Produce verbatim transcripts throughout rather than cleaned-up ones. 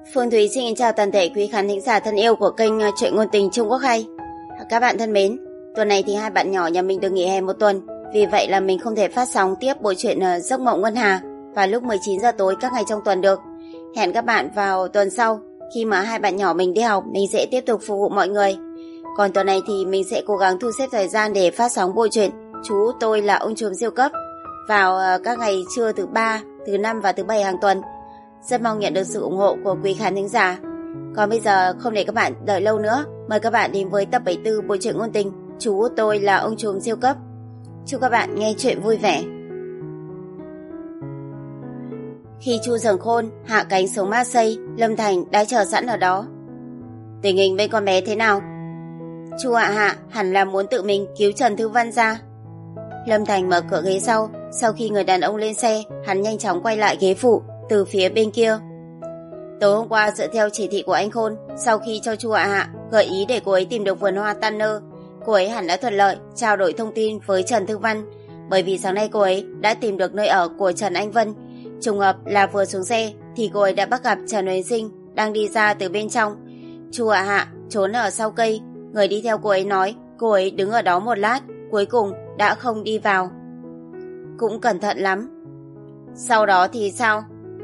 Phương Thúy xin chào toàn thể quý khán thính giả thân yêu của kênh Truyện Ngôn Tình Trung Quốc Hay. Các bạn thân mến, tuần này thì hai bạn nhỏ nhà mình được nghỉ hè một tuần, vì vậy là mình không thể phát sóng tiếp bộ truyện Giấc Mộng Ngân Hà vào lúc mười chín giờ tối các ngày trong tuần được. Hẹn các bạn vào tuần sau, khi mà hai bạn nhỏ mình đi học, mình sẽ tiếp tục phục vụ mọi người. Còn tuần này thì mình sẽ cố gắng thu xếp thời gian để phát sóng bộ truyện Chú Tôi Là Ông Trùm Siêu Cấp vào các ngày trưa thứ ba, thứ năm và thứ bảy hàng tuần. Rất mong nhận được sự ủng hộ của quý khán thính giả. Còn bây giờ không để các bạn đợi lâu nữa, mời các bạn đến với tập bảy mươi tư bộ truyện ngôn tình Chú Tôi Là Ông Trùm Siêu Cấp. Chúc các bạn nghe chuyện vui vẻ. Khi Chu Dường Khôn hạ cánh xuống Marseille, Lâm Thành đã chờ sẵn ở đó. Tình hình bên con bé thế nào? Chu Hạ Hạ hẳn là muốn tự mình cứu Trần Thư Văn ra. Lâm Thành mở cửa ghế sau, sau khi người đàn ông lên xe, hắn nhanh chóng quay lại ghế phụ từ phía bên kia. Tối hôm qua dựa theo chỉ thị của anh Khôn, sau khi cho Chu Hạ Hạ gợi ý để cô ấy tìm được vườn hoa Tanner, cô ấy hẳn đã thuận lợi trao đổi thông tin với Trần Thư Văn, bởi vì sáng nay cô ấy đã tìm được nơi ở của Trần Anh Vân. Trùng hợp là vừa xuống xe thì cô ấy đã bắt gặp Trần Huyền Sinh đang đi ra từ bên trong. Chu Hạ Hạ trốn ở sau cây, người đi theo cô ấy nói cô ấy đứng ở đó một lát, cuối cùng đã không đi vào. Cũng cẩn thận lắm. Sau đó thì sao?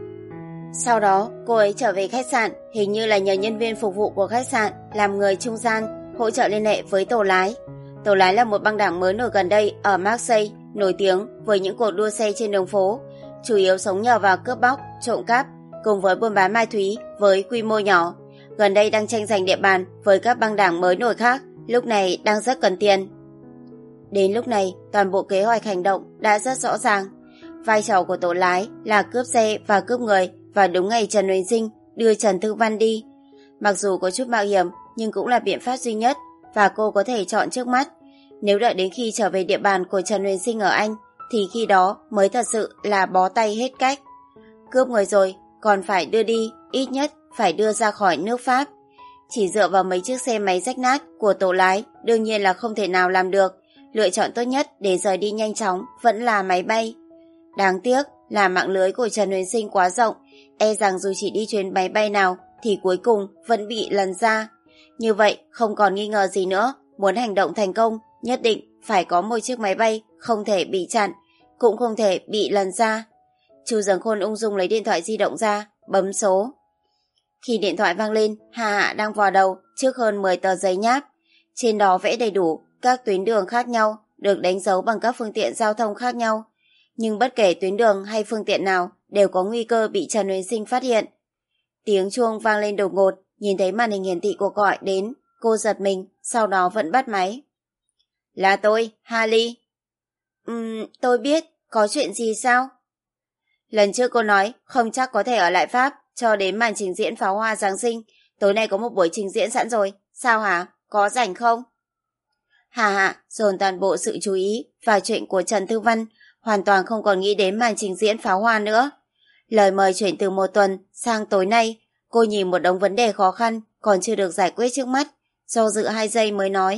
Sau đó cô ấy trở về khách sạn, hình như là nhờ nhân viên phục vụ của khách sạn làm người trung gian, hỗ trợ liên hệ với tổ lái. Tổ lái là một băng đảng mới nổi gần đây ở Marseille, nổi tiếng với những cuộc đua xe trên đường phố, chủ yếu sống nhờ vào cướp bóc, trộm cắp cùng với buôn bán ma túy với quy mô nhỏ. Gần đây đang tranh giành địa bàn với các băng đảng mới nổi khác, lúc này đang rất cần tiền. Đến lúc này, toàn bộ kế hoạch hành động đã rất rõ ràng. Vai trò của tổ lái là cướp xe và cướp người vào đúng ngày Trần Huyền Sinh đưa Trần Thư Văn đi. Mặc dù có chút mạo hiểm, nhưng cũng là biện pháp duy nhất và cô có thể chọn trước mắt. Nếu đợi đến khi trở về địa bàn của Trần Huyền Sinh ở Anh, thì khi đó mới thật sự là bó tay hết cách. Cướp người rồi, còn phải đưa đi, ít nhất phải đưa ra khỏi nước Pháp. Chỉ dựa vào mấy chiếc xe máy rách nát của tổ lái đương nhiên là không thể nào làm được. Lựa chọn tốt nhất để rời đi nhanh chóng vẫn là máy bay. Đáng tiếc là mạng lưới của Trần Huyền Sinh quá rộng, e rằng dù chỉ đi chuyến máy bay nào thì cuối cùng vẫn bị lần ra. Như vậy không còn nghi ngờ gì nữa, muốn hành động thành công nhất định phải có một chiếc máy bay không thể bị chặn, cũng không thể bị lần ra. Chu Dường Khôn ung dung lấy điện thoại di động ra, bấm số. Khi điện thoại vang lên, Hạ Hạ đang vò đầu trước hơn mười tờ giấy nháp. Trên đó vẽ đầy đủ các tuyến đường khác nhau, được đánh dấu bằng các phương tiện giao thông khác nhau. Nhưng bất kể tuyến đường hay phương tiện nào đều có nguy cơ bị Trần Huyền Sinh phát hiện. Tiếng chuông vang lên đột ngột, nhìn thấy màn hình hiển thị cuộc gọi đến, cô giật mình, sau đó vẫn bắt máy. Là tôi, Harley. Ừm, tôi biết, có chuyện gì sao? Lần trước cô nói không chắc có thể ở lại Pháp cho đến màn trình diễn pháo hoa Giáng sinh. Tối nay có một buổi trình diễn sẵn rồi, sao hả? Có rảnh không? Hà Hạ dồn toàn bộ sự chú ý vào chuyện của Trần Thư Văn, hoàn toàn không còn nghĩ đến màn trình diễn pháo hoa nữa. Lời mời chuyển từ một tuần sang tối nay, cô nhìn một đống vấn đề khó khăn còn chưa được giải quyết trước mắt, do dự hai giây mới nói.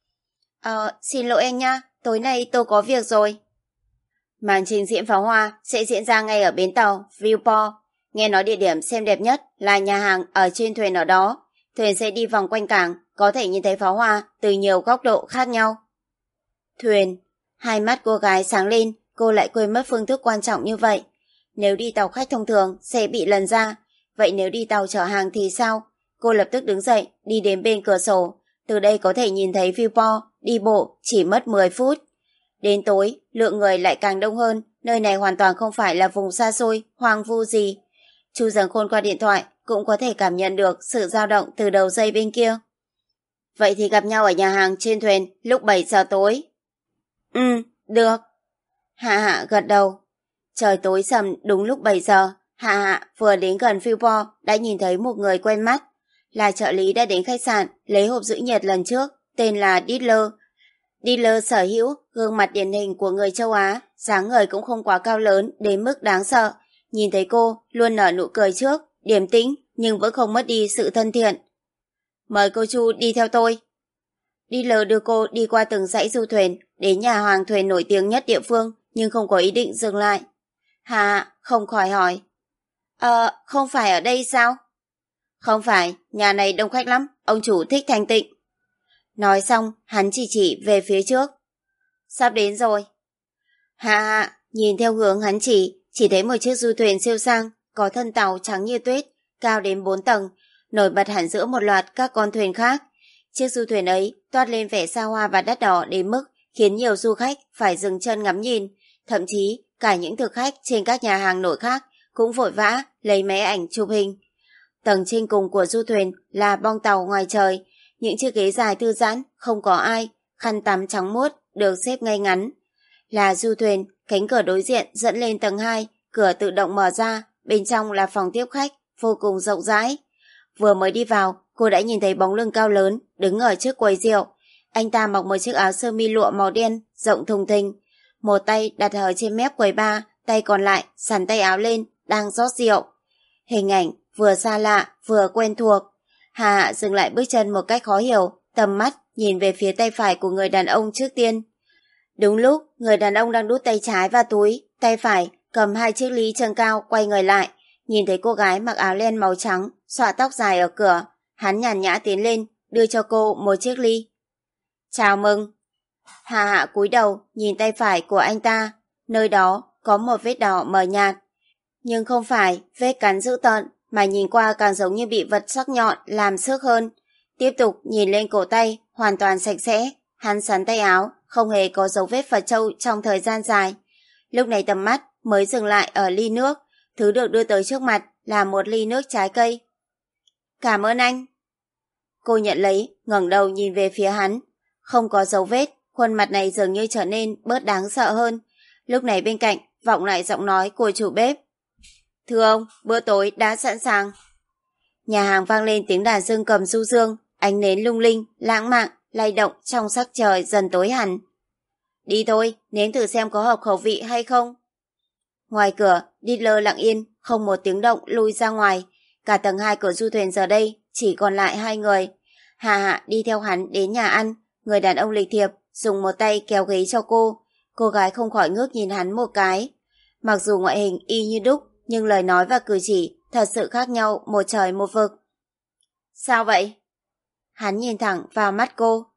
Ờ, xin lỗi anh nha, tối nay tôi có việc rồi. Màn trình diễn pháo hoa sẽ diễn ra ngay ở bến tàu Viewport. Nghe nói địa điểm xem đẹp nhất là nhà hàng ở trên thuyền ở đó. Thuyền sẽ đi vòng quanh cảng, có thể nhìn thấy pháo hoa từ nhiều góc độ khác nhau. Thuyền. Hai mắt cô gái sáng lên, cô lại quên mất phương thức quan trọng như vậy. Nếu đi tàu khách thông thường sẽ bị lần ra, vậy nếu đi tàu chở hàng thì sao? Cô lập tức đứng dậy, đi đến bên cửa sổ. Từ đây có thể nhìn thấy Viewport, đi bộ chỉ mất mười phút. Đến tối, lượng người lại càng đông hơn, nơi này hoàn toàn không phải là vùng xa xôi, hoang vu gì. Chu Dường Khôn qua điện thoại cũng có thể cảm nhận được sự dao động từ đầu dây bên kia. Vậy thì gặp nhau ở nhà hàng trên thuyền lúc bảy giờ tối. Ừ, được. Hạ Hạ gật đầu. Trời tối sầm đúng lúc bảy giờ, Hạ Hạ vừa đến gần Viewport đã nhìn thấy một người quen mắt. Là trợ lý đã đến khách sạn lấy hộp giữ nhiệt lần trước, tên là Diddler. Diddler sở hữu gương mặt điển hình của người châu Á, dáng người cũng không quá cao lớn đến mức đáng sợ. Nhìn thấy cô luôn nở nụ cười trước, điềm tĩnh nhưng vẫn không mất đi sự thân thiện. Mời cô Chu đi theo tôi. Diddler đưa cô đi qua từng dãy du thuyền đến nhà hoàng thuyền nổi tiếng nhất địa phương, nhưng không có ý định dừng lại. Hà không khỏi hỏi. Ờ, không phải ở đây sao? Không phải, nhà này đông khách lắm, ông chủ thích thanh tịnh. Nói xong, hắn chỉ chỉ về phía trước. Sắp đến rồi. Hạ hạ, nhìn theo hướng hắn chỉ, chỉ thấy một chiếc du thuyền siêu sang, có thân tàu trắng như tuyết, cao đến bốn tầng, nổi bật hẳn giữa một loạt các con thuyền khác. Chiếc du thuyền ấy toát lên vẻ xa hoa và đắt đỏ đến mức khiến nhiều du khách phải dừng chân ngắm nhìn, thậm chí cả những thực khách trên các nhà hàng nổi khác cũng vội vã lấy máy ảnh chụp hình. Tầng trên cùng của du thuyền là bong tàu ngoài trời, những chiếc ghế dài thư giãn, không có ai, khăn tắm trắng muốt được xếp ngay ngắn. Là du thuyền, cánh cửa đối diện dẫn lên tầng hai, cửa tự động mở ra, bên trong là phòng tiếp khách, vô cùng rộng rãi. Vừa mới đi vào, cô đã nhìn thấy bóng lưng cao lớn, đứng ở trước quầy rượu. Anh ta mặc một chiếc áo sơ mi lụa màu đen, rộng thùng thình. Một tay đặt ở trên mép quầy bar, tay còn lại xắn tay áo lên, đang rót rượu. Hình ảnh vừa xa lạ, vừa quen thuộc. Hà Hạ dừng lại bước chân một cách khó hiểu, tầm mắt nhìn về phía tay phải của người đàn ông trước tiên. Đúng lúc, người đàn ông đang đút tay trái vào túi, tay phải cầm hai chiếc ly chân cao quay người lại. Nhìn thấy cô gái mặc áo len màu trắng, xõa tóc dài ở cửa, hắn nhàn nhã tiến lên, đưa cho cô một chiếc ly. Chào mừng. Hà Hạ cúi đầu nhìn tay phải của anh ta, nơi đó có một vết đỏ mờ nhạt. Nhưng không phải vết cắn dữ tợn, mà nhìn qua càng giống như bị vật sắc nhọn làm xước hơn. Tiếp tục nhìn lên cổ tay, hoàn toàn sạch sẽ, hắn sắn tay áo, không hề có dấu vết phật trâu trong thời gian dài. Lúc này tầm mắt mới dừng lại ở ly nước, thứ được đưa tới trước mặt là một ly nước trái cây. Cảm ơn anh. Cô nhận lấy, ngẩng đầu nhìn về phía hắn. Không có dấu vết, khuôn mặt này dường như trở nên bớt đáng sợ hơn. Lúc này bên cạnh vọng lại giọng nói của chủ bếp. Thưa ông, bữa tối đã sẵn sàng. Nhà hàng vang lên tiếng đàn dương cầm du dương, ánh nến lung linh, lãng mạn, lay động trong sắc trời dần tối hẳn. Đi thôi, nếm thử xem có hợp khẩu vị hay không. Ngoài cửa, Diddler lặng yên, không một tiếng động lui ra ngoài. Cả tầng hai của du thuyền giờ đây chỉ còn lại hai người. Hà Hạ đi theo hắn đến nhà ăn, người đàn ông lịch thiệp dùng một tay kéo ghế cho cô. Cô gái không khỏi ngước nhìn hắn một cái. Mặc dù ngoại hình y như đúc, nhưng lời nói và cử chỉ thật sự khác nhau một trời một vực. Sao vậy? Hắn nhìn thẳng vào mắt cô.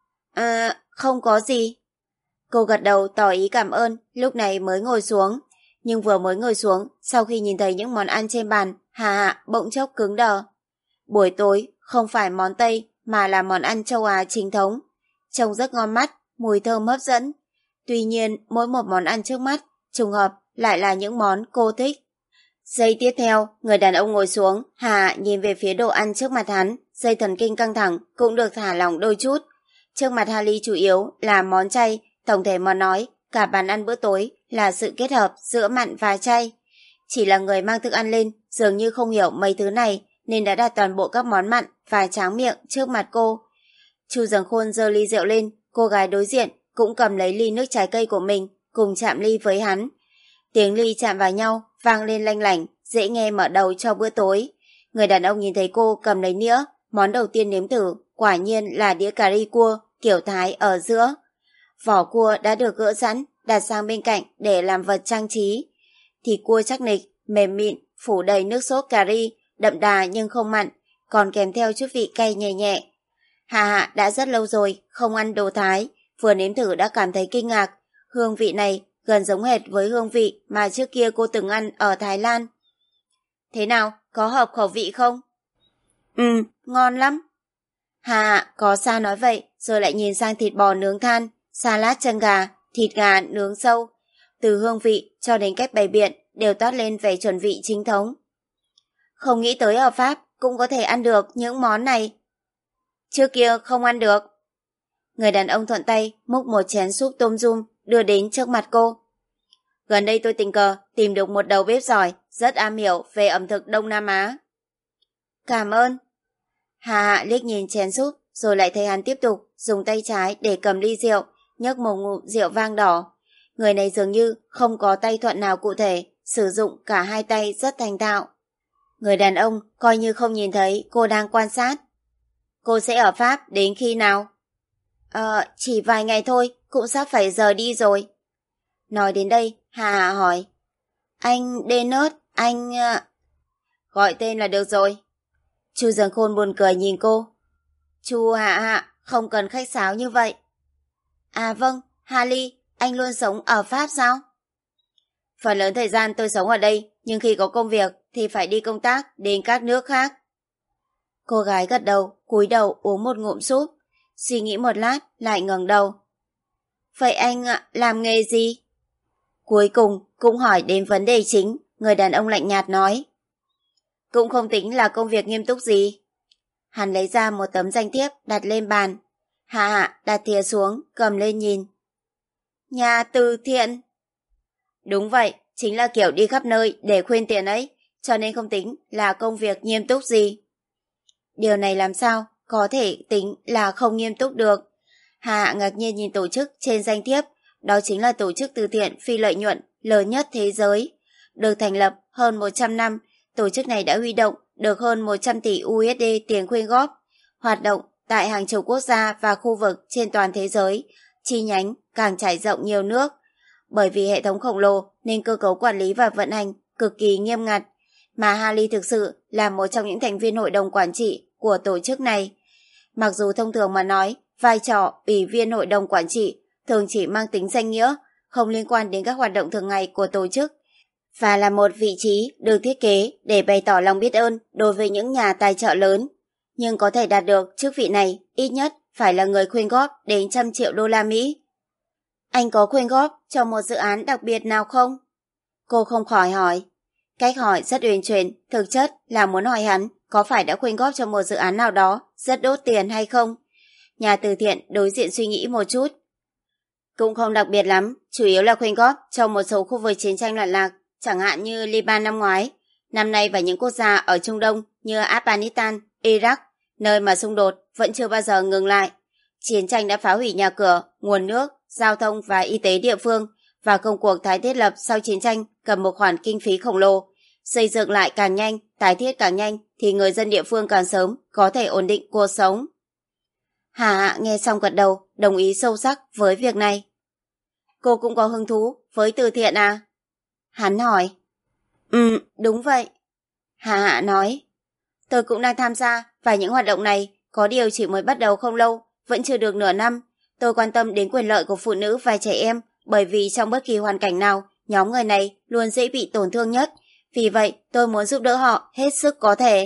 À, không có gì. Cô gật đầu tỏ ý cảm ơn, lúc này mới ngồi xuống. Nhưng vừa mới ngồi xuống, sau khi nhìn thấy những món ăn trên bàn, Hà Hạ bỗng chốc cứng đờ. Buổi tối không phải món Tây mà là món ăn châu Á chính thống. Trông rất ngon mắt, mùi thơm hấp dẫn. Tuy nhiên, mỗi một món ăn trước mắt, trùng hợp lại là những món cô thích. Giây tiếp theo, người đàn ông ngồi xuống, Hà Hạ nhìn về phía đồ ăn trước mặt hắn, dây thần kinh căng thẳng cũng được thả lỏng đôi chút. Trước mặt Harley chủ yếu là món chay, tổng thể mà nói, cả bàn ăn bữa tối là sự kết hợp giữa mặn và chay. Chỉ là người mang thức ăn lên dường như không hiểu mấy thứ này nên đã đặt toàn bộ các món mặn và tráng miệng trước mặt cô. Chu Dần Khôn giơ ly rượu lên, cô gái đối diện cũng cầm lấy ly nước trái cây của mình, cùng chạm ly với hắn. Tiếng ly chạm vào nhau vang lên lanh lảnh, dễ nghe mở đầu cho bữa tối. Người đàn ông nhìn thấy cô cầm lấy nĩa, món đầu tiên nếm thử quả nhiên là đĩa cà ri cua kiểu Thái ở giữa. Vỏ cua đã được gỡ sẵn, đặt sang bên cạnh để làm vật trang trí. Thịt cua chắc nịch, mềm mịn, phủ đầy nước sốt cà ri, đậm đà nhưng không mặn, còn kèm theo chút vị cay nhẹ nhẹ. Hà Hạ đã rất lâu rồi không ăn đồ Thái, vừa nếm thử đã cảm thấy kinh ngạc. Hương vị này gần giống hệt với hương vị mà trước kia cô từng ăn ở Thái Lan. Thế nào, có hợp khẩu vị không? Ừ, ngon lắm. Hà Hạ có xa nói vậy, rồi lại nhìn sang thịt bò nướng than, salad chân gà, thịt gà nướng sâu. Từ hương vị cho đến cách bày biện đều toát lên vẻ chuẩn vị chính thống. Không nghĩ tới ở Pháp cũng có thể ăn được những món này. Trước kia không ăn được. Người đàn ông thuận tay múc một chén súp tôm rum đưa đến trước mặt cô. Gần đây tôi tình cờ tìm được một đầu bếp giỏi, rất am hiểu về ẩm thực Đông Nam Á. Cảm ơn. Hà Hạ liếc nhìn chén súp, rồi lại thấy hắn tiếp tục dùng tay trái để cầm ly rượu, nhấc một ngụm rượu vang đỏ. Người này dường như không có tay thuận nào cụ thể, sử dụng cả hai tay rất thành thạo. Người đàn ông coi như không nhìn thấy cô đang quan sát. Cô sẽ ở Pháp đến khi nào? Ờ, chỉ vài ngày thôi, cũng sắp phải giờ đi rồi. Nói đến đây, Hà Hạ hỏi. Anh Dennis, anh... Gọi tên là được rồi. Chu Dần Khôn buồn cười nhìn cô. Chu Hạ Hạ, không cần khách sáo như vậy. À vâng, Harley, anh luôn sống ở Pháp sao? Phần lớn thời gian tôi sống ở đây, nhưng khi có công việc thì phải đi công tác đến các nước khác. Cô gái gật đầu, cúi đầu uống một ngụm súp, suy nghĩ một lát lại ngẩng đầu. Vậy anh làm nghề gì? Cuối cùng cũng hỏi đến vấn đề chính, người đàn ông lạnh nhạt nói. Cũng không tính là công việc nghiêm túc gì. Hắn lấy ra một tấm danh thiếp đặt lên bàn. Hạ Hạ đặt thìa xuống, cầm lên nhìn. Nhà từ thiện. Đúng vậy, chính là kiểu đi khắp nơi để khuyên tiền ấy, cho nên không tính là công việc nghiêm túc gì. Điều này làm sao có thể tính là không nghiêm túc được? Hạ Hạ ngạc nhiên nhìn tổ chức trên danh thiếp, đó chính là tổ chức từ thiện phi lợi nhuận lớn nhất thế giới. Được thành lập hơn một trăm năm, tổ chức này đã huy động được hơn một trăm tỷ u ét đê tiền quyên góp, hoạt động tại hàng chục quốc gia và khu vực trên toàn thế giới, chi nhánh càng trải rộng nhiều nước. Bởi vì hệ thống khổng lồ nên cơ cấu quản lý và vận hành cực kỳ nghiêm ngặt, mà Harley thực sự là một trong những thành viên hội đồng quản trị của tổ chức này. Mặc dù thông thường mà nói, vai trò ủy viên hội đồng quản trị thường chỉ mang tính danh nghĩa, không liên quan đến các hoạt động thường ngày của tổ chức, và là một vị trí được thiết kế để bày tỏ lòng biết ơn đối với những nhà tài trợ lớn. Nhưng có thể đạt được chức vị này, ít nhất phải là người quyên góp đến trăm triệu đô la Mỹ. Anh có quyên góp cho một dự án đặc biệt nào không? Cô không khỏi hỏi. Cách hỏi rất uyển chuyển, thực chất là muốn hỏi hắn có phải đã quyên góp cho một dự án nào đó rất đốt tiền hay không. Nhà từ thiện đối diện suy nghĩ một chút. Cũng không đặc biệt lắm, chủ yếu là quyên góp cho một số khu vực chiến tranh loạn lạc, chẳng hạn như Liban năm ngoái, năm nay và những quốc gia ở Trung Đông như Afghanistan, Iraq, nơi mà xung đột vẫn chưa bao giờ ngừng lại. Chiến tranh đã phá hủy nhà cửa, nguồn nước, giao thông và y tế địa phương, và công cuộc tái thiết lập sau chiến tranh cần một khoản kinh phí khổng lồ. Xây dựng lại càng nhanh, tái thiết càng nhanh thì người dân địa phương càng sớm có thể ổn định cuộc sống. Hà Hạ nghe xong gật đầu, đồng ý sâu sắc với việc này. Cô cũng có hứng thú với từ thiện à? Hắn hỏi. Ừ, đúng vậy. Hà Hạ nói. Tôi cũng đang tham gia vào những hoạt động này, có điều chỉ mới bắt đầu không lâu, vẫn chưa được nửa năm. Tôi quan tâm đến quyền lợi của phụ nữ và trẻ em, bởi vì trong bất kỳ hoàn cảnh nào, nhóm người này luôn dễ bị tổn thương nhất. Vì vậy, tôi muốn giúp đỡ họ hết sức có thể.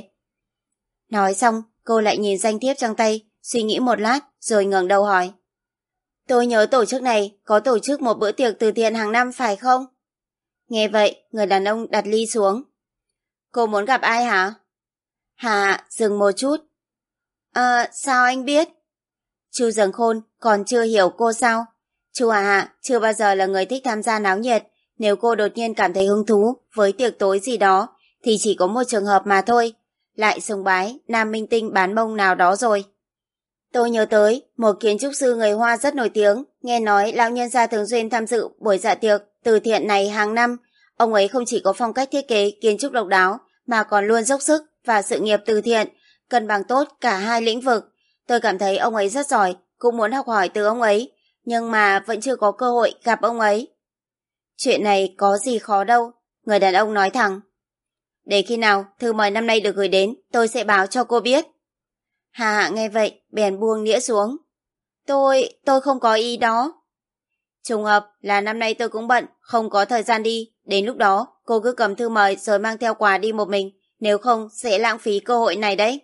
Nói xong, cô lại nhìn danh thiếp trong tay, suy nghĩ một lát, rồi ngẩng đầu hỏi. Tôi nhớ tổ chức này có tổ chức một bữa tiệc từ thiện hàng năm phải không? Nghe vậy, người đàn ông đặt ly xuống. Cô muốn gặp ai hả? Hà dừng một chút. À, sao anh biết? Chu Dần Khôn còn chưa hiểu cô sao? Chu Hà Hạ chưa bao giờ là người thích tham gia náo nhiệt. Nếu cô đột nhiên cảm thấy hứng thú với tiệc tối gì đó, thì chỉ có một trường hợp mà thôi. Lại sùng bái nam minh tinh bán mông nào đó rồi. Tôi nhớ tới một kiến trúc sư người Hoa rất nổi tiếng, nghe nói lão nhân gia thường xuyên tham dự buổi dạ tiệc từ thiện này hàng năm. Ông ấy không chỉ có phong cách thiết kế kiến trúc độc đáo, mà còn luôn dốc sức vào sự nghiệp từ thiện, cân bằng tốt cả hai lĩnh vực. Tôi cảm thấy ông ấy rất giỏi, cũng muốn học hỏi từ ông ấy, nhưng mà vẫn chưa có cơ hội gặp ông ấy. Chuyện này có gì khó đâu, người đàn ông nói thẳng. Để khi nào thư mời năm nay được gửi đến, tôi sẽ báo cho cô biết. Hà Hạ nghe vậy, bèn buông đĩa xuống. Tôi, tôi không có ý đó. Trùng hợp là năm nay tôi cũng bận, không có thời gian đi. Đến lúc đó, cô cứ cầm thư mời rồi mang theo quà đi một mình, nếu không sẽ lãng phí cơ hội này đấy.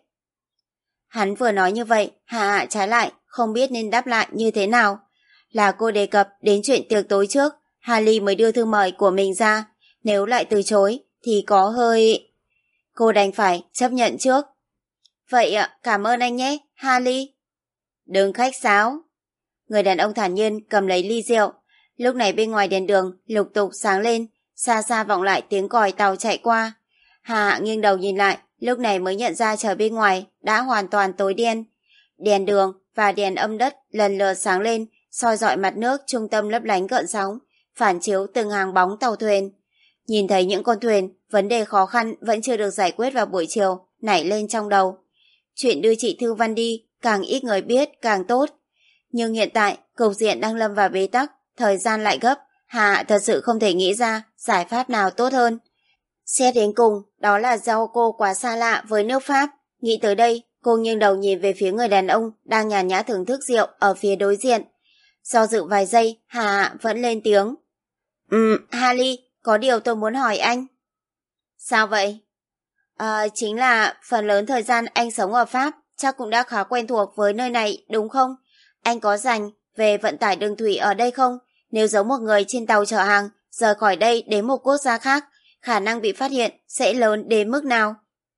Hắn vừa nói như vậy, Hà Hạ trái lại, không biết nên đáp lại như thế nào. Là cô đề cập đến chuyện tiệc tối trước, Harley mới đưa thư mời của mình ra. Nếu lại từ chối, thì có hơi... Cô đành phải chấp nhận trước. Vậy ạ, cảm ơn anh nhé, Harley. Đừng khách sáo. Người đàn ông thản nhiên cầm lấy ly rượu. Lúc này bên ngoài đèn đường lục tục sáng lên, xa xa vọng lại tiếng còi tàu chạy qua. Hà Hạ nghiêng đầu nhìn lại, lúc này mới nhận ra trời bên ngoài đã hoàn toàn tối đen. Đèn đường và đèn âm đất lần lượt sáng lên, soi rọi mặt nước trung tâm lấp lánh gợn sóng, phản chiếu từng hàng bóng tàu thuyền. Nhìn thấy những con thuyền, vấn đề khó khăn vẫn chưa được giải quyết vào buổi chiều nảy lên trong đầu. Chuyện đưa chị Thư Văn đi, càng ít người biết càng tốt. Nhưng hiện tại, cục diện đang lâm vào bế tắc, thời gian lại gấp, Hà thật sự không thể nghĩ ra giải pháp nào tốt hơn. Xét đến cùng, đó là do cô quá xa lạ với nước Pháp, Nghĩ tới đây, cô nghiêng đầu nhìn về phía người đàn ông đang nhàn nhã thưởng thức rượu ở phía đối diện. Do dự vài giây, Hà Hạ vẫn lên tiếng. Ừm, Harley, có điều tôi muốn hỏi anh. Sao vậy? À, chính là phần lớn thời gian anh sống ở Pháp, chắc cũng đã khá quen thuộc với nơi này, đúng không? Anh có rành về vận tải đường thủy ở đây không? Nếu giống một người trên tàu chở hàng, rời khỏi đây đến một quốc gia khác, khả năng bị phát hiện sẽ lớn đến mức nào?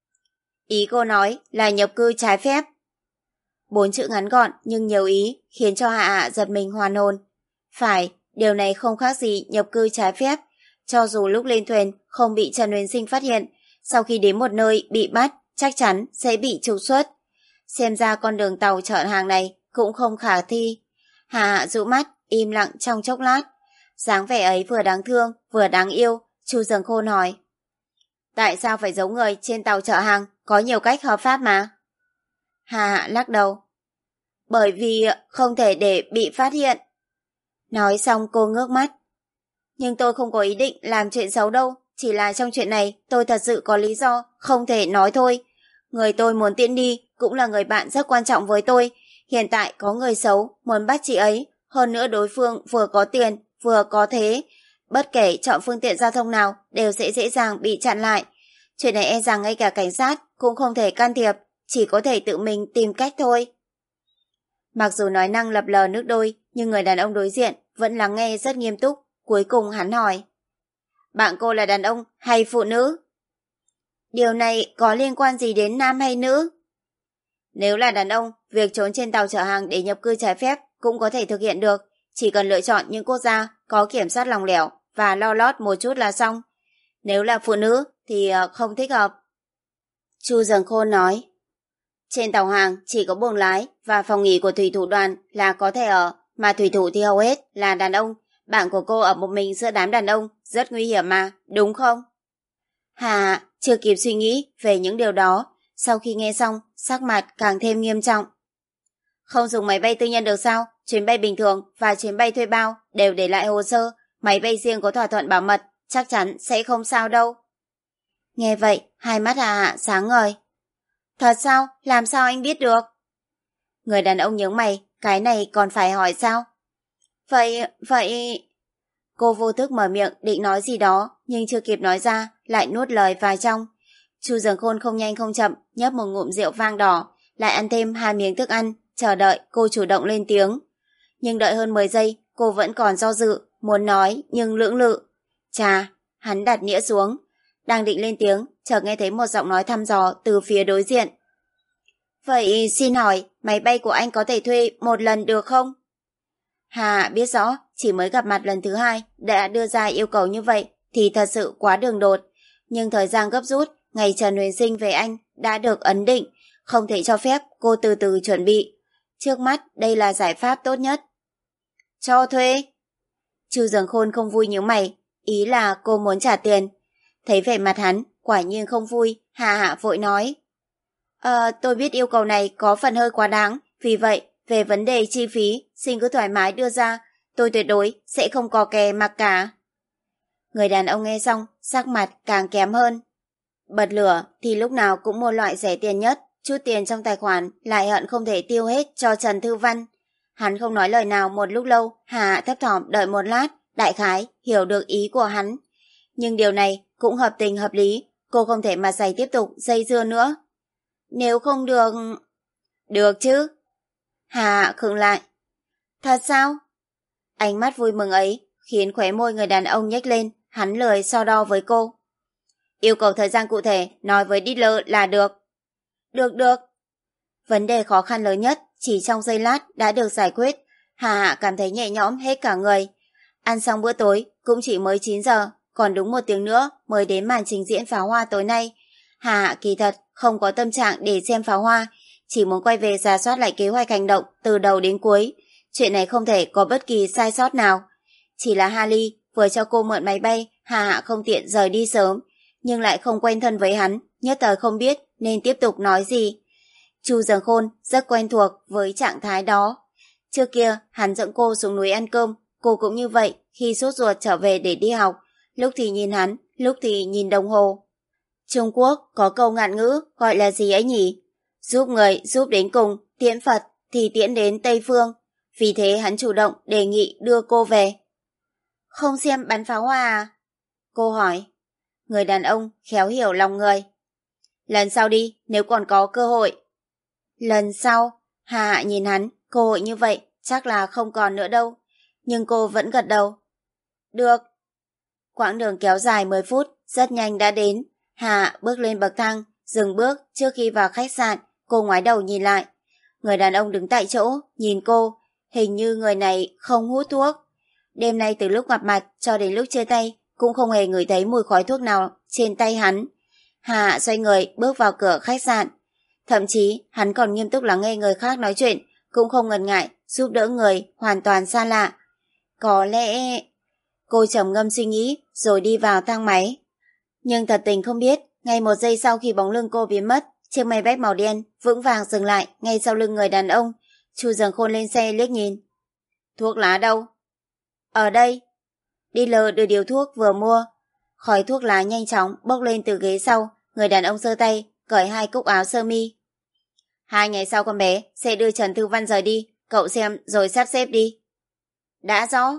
Ý cô nói là nhập cư trái phép. Bốn chữ ngắn gọn nhưng nhiều ý khiến cho Hạ Hạ giật mình hoàn hồn. Phải, điều này không khác gì nhập cư trái phép. Cho dù lúc lên thuyền không bị Trần Huyền Sinh phát hiện, sau khi đến một nơi bị bắt chắc chắn sẽ bị trục xuất. Xem ra con đường tàu chở hàng này cũng không khả thi. Hạ Hạ dụ mắt, im lặng trong chốc lát. Dáng vẻ ấy vừa đáng thương vừa đáng yêu. Chu Dường Khôn hỏi, tại sao phải giấu người trên tàu chở hàng? Có nhiều cách hợp pháp mà. Hạ Hạ lắc đầu. Bởi vì không thể để bị phát hiện. Nói xong cô ngước mắt. Nhưng tôi không có ý định làm chuyện xấu đâu. Chỉ là trong chuyện này tôi thật sự có lý do không thể nói thôi. Người tôi muốn tiễn đi cũng là người bạn rất quan trọng với tôi. Hiện tại có người xấu muốn bắt chị ấy. Hơn nữa đối phương vừa có tiền vừa có thế. Bất kể chọn phương tiện giao thông nào đều sẽ dễ dàng bị chặn lại. Chuyện này e rằng ngay cả cảnh sát cũng không thể can thiệp. Chỉ có thể tự mình tìm cách thôi. Mặc dù nói năng lập lờ nước đôi, nhưng người đàn ông đối diện vẫn lắng nghe rất nghiêm túc. Cuối cùng hắn hỏi, bạn cô là đàn ông hay phụ nữ? Điều này có liên quan gì đến nam hay nữ? Nếu là đàn ông, việc trốn trên tàu chở hàng để nhập cư trái phép cũng có thể thực hiện được. Chỉ cần lựa chọn những quốc gia có kiểm soát lòng lẻo và lo lót một chút là xong. Nếu là phụ nữ thì không thích hợp. Chu Dường Khôn nói, trên tàu hàng chỉ có buồng lái và phòng nghỉ của thủy thủ đoàn là có thể ở, mà thủy thủ thì hầu hết là đàn ông. Bạn của cô ở một mình giữa đám đàn ông rất nguy hiểm mà, đúng không? Hà chưa kịp suy nghĩ về những điều đó, sau khi nghe xong, sắc mặt càng thêm nghiêm trọng. Không dùng máy bay tư nhân được sao? Chuyến bay bình thường và chuyến bay thuê bao đều để lại hồ sơ, máy bay riêng có thỏa thuận bảo mật, chắc chắn sẽ không sao đâu. Nghe vậy, hai mắt Hà Hạ sáng ngời. Thật sao? Làm sao anh biết được? Người đàn ông nhướng mày, cái này còn phải hỏi sao? Vậy, vậy... Cô vô thức mở miệng định nói gì đó, nhưng chưa kịp nói ra, lại nuốt lời vào trong. Chu Dường Khôn không nhanh không chậm, nhấp một ngụm rượu vang đỏ, lại ăn thêm hai miếng thức ăn, chờ đợi cô chủ động lên tiếng. Nhưng đợi hơn mười giây, cô vẫn còn do dự, muốn nói nhưng lưỡng lự. Chà, hắn đặt nĩa xuống. Đang định lên tiếng, chợt nghe thấy một giọng nói thăm dò từ phía đối diện. Vậy xin hỏi, máy bay của anh có thể thuê một lần được không? Hà biết rõ, chỉ mới gặp mặt lần thứ hai đã đưa ra yêu cầu như vậy thì thật sự quá đường đột. Nhưng thời gian gấp rút, ngày Trần Huyền Sinh về Anh đã được ấn định, không thể cho phép cô từ từ chuẩn bị. Trước mắt đây là giải pháp tốt nhất. Cho thuê? Chu Dường Khôn không vui nhíu mày, ý là cô muốn trả tiền. Thấy vẻ mặt hắn, quả nhiên không vui, Hạ Hạ vội nói. Ờ, tôi biết yêu cầu này có phần hơi quá đáng, vì vậy, về vấn đề chi phí, xin cứ thoải mái đưa ra, tôi tuyệt đối sẽ không có kè mặc cả. Người đàn ông nghe xong, sắc mặt càng kém hơn. Bật lửa thì lúc nào cũng một loại rẻ tiền nhất, chút tiền trong tài khoản lại hận không thể tiêu hết cho Trần Thư Văn. Hắn không nói lời nào một lúc lâu, Hạ thấp thỏm đợi một lát, đại khái hiểu được ý của hắn. Nhưng điều này cũng hợp tình hợp lý, cô không thể mặt dày tiếp tục dây dưa nữa. Nếu không được... Được chứ? Hà khựng lại. Thật sao? Ánh mắt vui mừng ấy khiến khóe môi người đàn ông nhếch lên, hắn lười so đo với cô. Yêu cầu thời gian cụ thể, nói với dealer là được. Được được. Vấn đề khó khăn lớn nhất chỉ trong giây lát đã được giải quyết. Hà Hạ cảm thấy nhẹ nhõm hết cả người. Ăn xong bữa tối cũng chỉ mới chín giờ, còn đúng một tiếng nữa mới đến màn trình diễn pháo hoa tối nay. Hà Hạ kỳ thật không có tâm trạng để xem pháo hoa, chỉ muốn quay về rà soát lại kế hoạch hành động từ đầu đến cuối. Chuyện này không thể có bất kỳ sai sót nào. Chỉ là Harley vừa cho cô mượn máy bay, Hà Hạ không tiện rời đi sớm, nhưng lại không quen thân với hắn, nhất thời không biết nên tiếp tục nói gì. Chu Dường Khôn rất quen thuộc với trạng thái đó. Trước kia hắn dẫn cô xuống núi ăn cơm, cô cũng như vậy khi sốt ruột trở về để đi học, lúc thì nhìn hắn, lúc thì nhìn đồng hồ. Trung Quốc có câu ngạn ngữ gọi là gì ấy nhỉ? Giúp người giúp đến cùng, tiễn Phật thì tiễn đến Tây Phương. Vì thế hắn chủ động đề nghị đưa cô về. Không xem bắn pháo hoa à? Cô hỏi. Người đàn ông khéo hiểu lòng người. Lần sau đi, nếu còn có cơ hội. Lần sau? Hà Hạ nhìn hắn, cơ hội như vậy chắc là không còn nữa đâu. Nhưng cô vẫn gật đầu. Được. Quãng đường kéo dài mười phút, rất nhanh đã đến. Hà Hạ bước lên bậc thang, dừng bước trước khi vào khách sạn. Cô ngoái đầu nhìn lại. Người đàn ông đứng tại chỗ, nhìn cô. Hình như người này không hút thuốc. Đêm nay từ lúc gặp mặt cho đến lúc chia tay, cũng không hề ngửi thấy mùi khói thuốc nào trên tay hắn. Hà Hạ xoay người bước vào cửa khách sạn. Thậm chí hắn còn nghiêm túc lắng nghe người khác nói chuyện, cũng không ngần ngại giúp đỡ người hoàn toàn xa lạ. Có lẽ... Cô trầm ngâm suy nghĩ rồi đi vào thang máy. Nhưng thật tình không biết, ngay một giây sau khi bóng lưng cô biến mất, chiếc Maybach màu đen vững vàng dừng lại ngay sau lưng người đàn ông. Chu Dần Khôn lên xe liếc nhìn. Thuốc lá đâu? Ở đây. Dealer đưa điều thuốc vừa mua. Khói thuốc lá nhanh chóng bốc lên từ ghế sau. Người đàn ông giơ tay cởi hai cúc áo sơ mi. Hai ngày sau con bé sẽ đưa Trần Thư Văn rời đi. Cậu xem rồi sắp xếp đi. Đã rõ.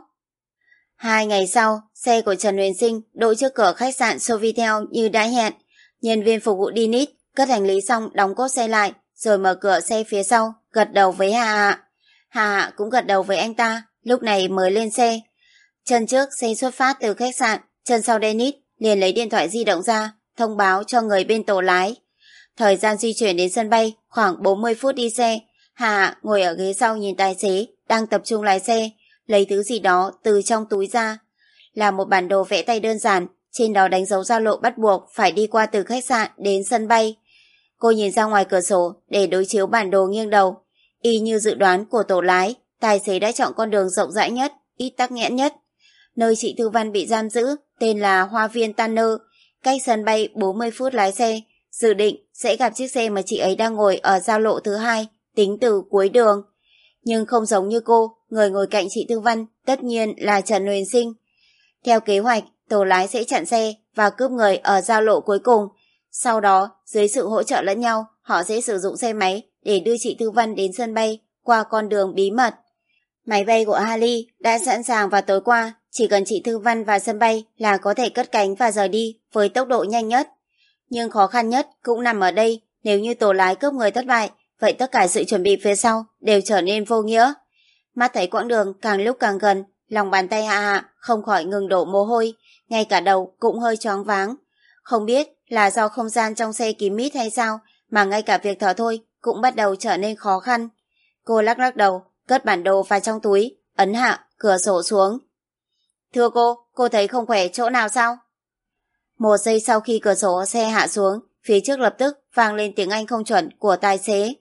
Hai ngày sau, xe của Trần Huyền Sinh đỗ trước cửa khách sạn Sofitel như đã hẹn. Nhân viên phục vụ đi nít cất hành lý xong đóng cốp xe lại, rồi mở cửa xe phía sau, gật đầu với Hà Hạ. Hà Hạ cũng gật đầu với anh ta, lúc này mới lên xe. Chân trước xe xuất phát từ khách sạn, chân sau Dennis liền lấy điện thoại di động ra, thông báo cho người bên tổ lái. Thời gian di chuyển đến sân bay khoảng bốn mươi phút đi xe. Hà Hạ ngồi ở ghế sau nhìn tài xế đang tập trung lái xe, lấy thứ gì đó từ trong túi ra. Là một bản đồ vẽ tay đơn giản, trên đó đánh dấu giao lộ bắt buộc phải đi qua từ khách sạn đến sân bay. Cô nhìn ra ngoài cửa sổ để đối chiếu bản đồ nghiêng đầu. Y như dự đoán của tổ lái, tài xế đã chọn con đường rộng rãi nhất, ít tắc nghẽn nhất. Nơi chị Thư Văn bị giam giữ tên là Hoa viên Tanner, cách sân bay bốn mươi phút lái xe, dự định sẽ gặp chiếc xe mà chị ấy đang ngồi ở giao lộ thứ hai, tính từ cuối đường. Nhưng không giống như cô, người ngồi cạnh chị Thư Văn tất nhiên là Trần Huyền Sinh. Theo kế hoạch, tổ lái sẽ chặn xe và cướp người ở giao lộ cuối cùng. Sau đó, dưới sự hỗ trợ lẫn nhau, họ sẽ sử dụng xe máy để đưa chị Thư Văn đến sân bay qua con đường bí mật. Máy bay của Harley đã sẵn sàng vào tối qua, chỉ cần chị Thư Văn vào sân bay là có thể cất cánh và rời đi với tốc độ nhanh nhất. Nhưng khó khăn nhất cũng nằm ở đây, nếu như tổ lái cướp người thất bại, vậy tất cả sự chuẩn bị phía sau đều trở nên vô nghĩa. Mắt thấy quãng đường càng lúc càng gần, lòng bàn tay Hạ Hạ không khỏi ngừng đổ mồ hôi, ngay cả đầu cũng hơi choáng váng. Không biết là do không gian trong xe kín mít hay sao mà ngay cả việc thở thôi cũng bắt đầu trở nên khó khăn. Cô lắc lắc đầu, cất bản đồ vào trong túi, ấn hạ cửa sổ xuống. Thưa cô, cô thấy không khỏe chỗ nào sao? Một giây sau khi cửa sổ xe hạ xuống, phía trước lập tức vang lên tiếng Anh không chuẩn của tài xế.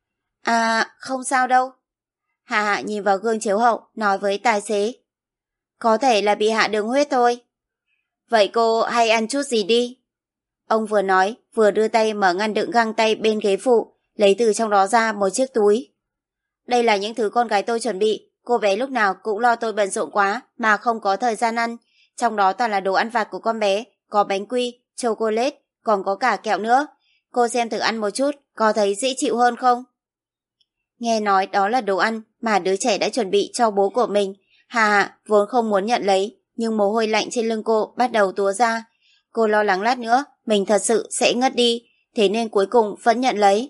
À, không sao đâu. Hạ Hạ nhìn vào gương chiếu hậu, nói với tài xế. Có thể là bị hạ đường huyết thôi. Vậy cô hãy ăn chút gì đi. Ông vừa nói, vừa đưa tay mở ngăn đựng găng tay bên ghế phụ, lấy từ trong đó ra một chiếc túi. Đây là những thứ con gái tôi chuẩn bị, cô bé lúc nào cũng lo tôi bận rộn quá mà không có thời gian ăn. Trong đó toàn là đồ ăn vặt của con bé, có bánh quy, chocolate, còn có cả kẹo nữa. Cô xem thử ăn một chút, có thấy dễ chịu hơn không? Nghe nói đó là đồ ăn mà đứa trẻ đã chuẩn bị cho bố của mình. Hà Hạ vốn không muốn nhận lấy, nhưng mồ hôi lạnh trên lưng cô bắt đầu túa ra. Cô lo lắng lát nữa mình thật sự sẽ ngất đi, thế nên cuối cùng vẫn nhận lấy.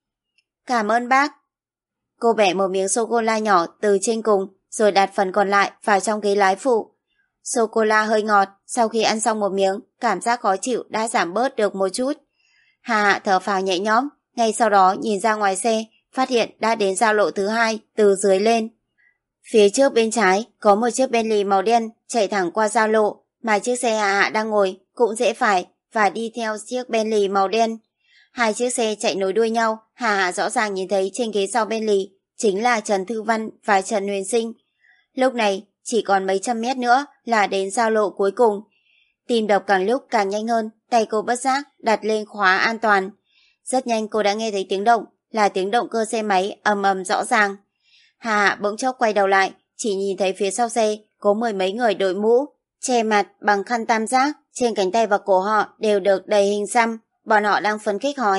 Cảm ơn bác. Cô bẻ một miếng sô-cô-la nhỏ từ trên cùng, rồi đặt phần còn lại vào trong ghế lái phụ. Sô-cô-la hơi ngọt, sau khi ăn xong một miếng, cảm giác khó chịu đã giảm bớt được một chút. Hà Hạ thở phào nhẹ nhõm, ngay sau đó nhìn ra ngoài xe, phát hiện đã đến giao lộ thứ hai từ dưới lên. Phía trước bên trái có một chiếc Bentley màu đen chạy thẳng qua giao lộ, mà chiếc xe Hạ Hạ đang ngồi cũng rẽ phải và đi theo chiếc Bentley màu đen. Hai chiếc xe chạy nối đuôi nhau, Hạ Hạ rõ ràng nhìn thấy trên ghế sau Bentley chính là Trần Thư Văn và Trần Huyền Sinh. Lúc này chỉ còn mấy trăm mét nữa là đến giao lộ cuối cùng. Tim đập càng lúc càng nhanh hơn, tay cô bất giác đặt lên khóa an toàn. Rất nhanh cô đã nghe thấy tiếng động, là tiếng động cơ xe máy ầm ầm rõ ràng. Hà Hạ bỗng chốc quay đầu lại, chỉ nhìn thấy phía sau xe có mười mấy người đội mũ, che mặt bằng khăn tam giác, trên cánh tay và cổ họ đều được đầy hình xăm. Bọn họ đang phấn khích hò hét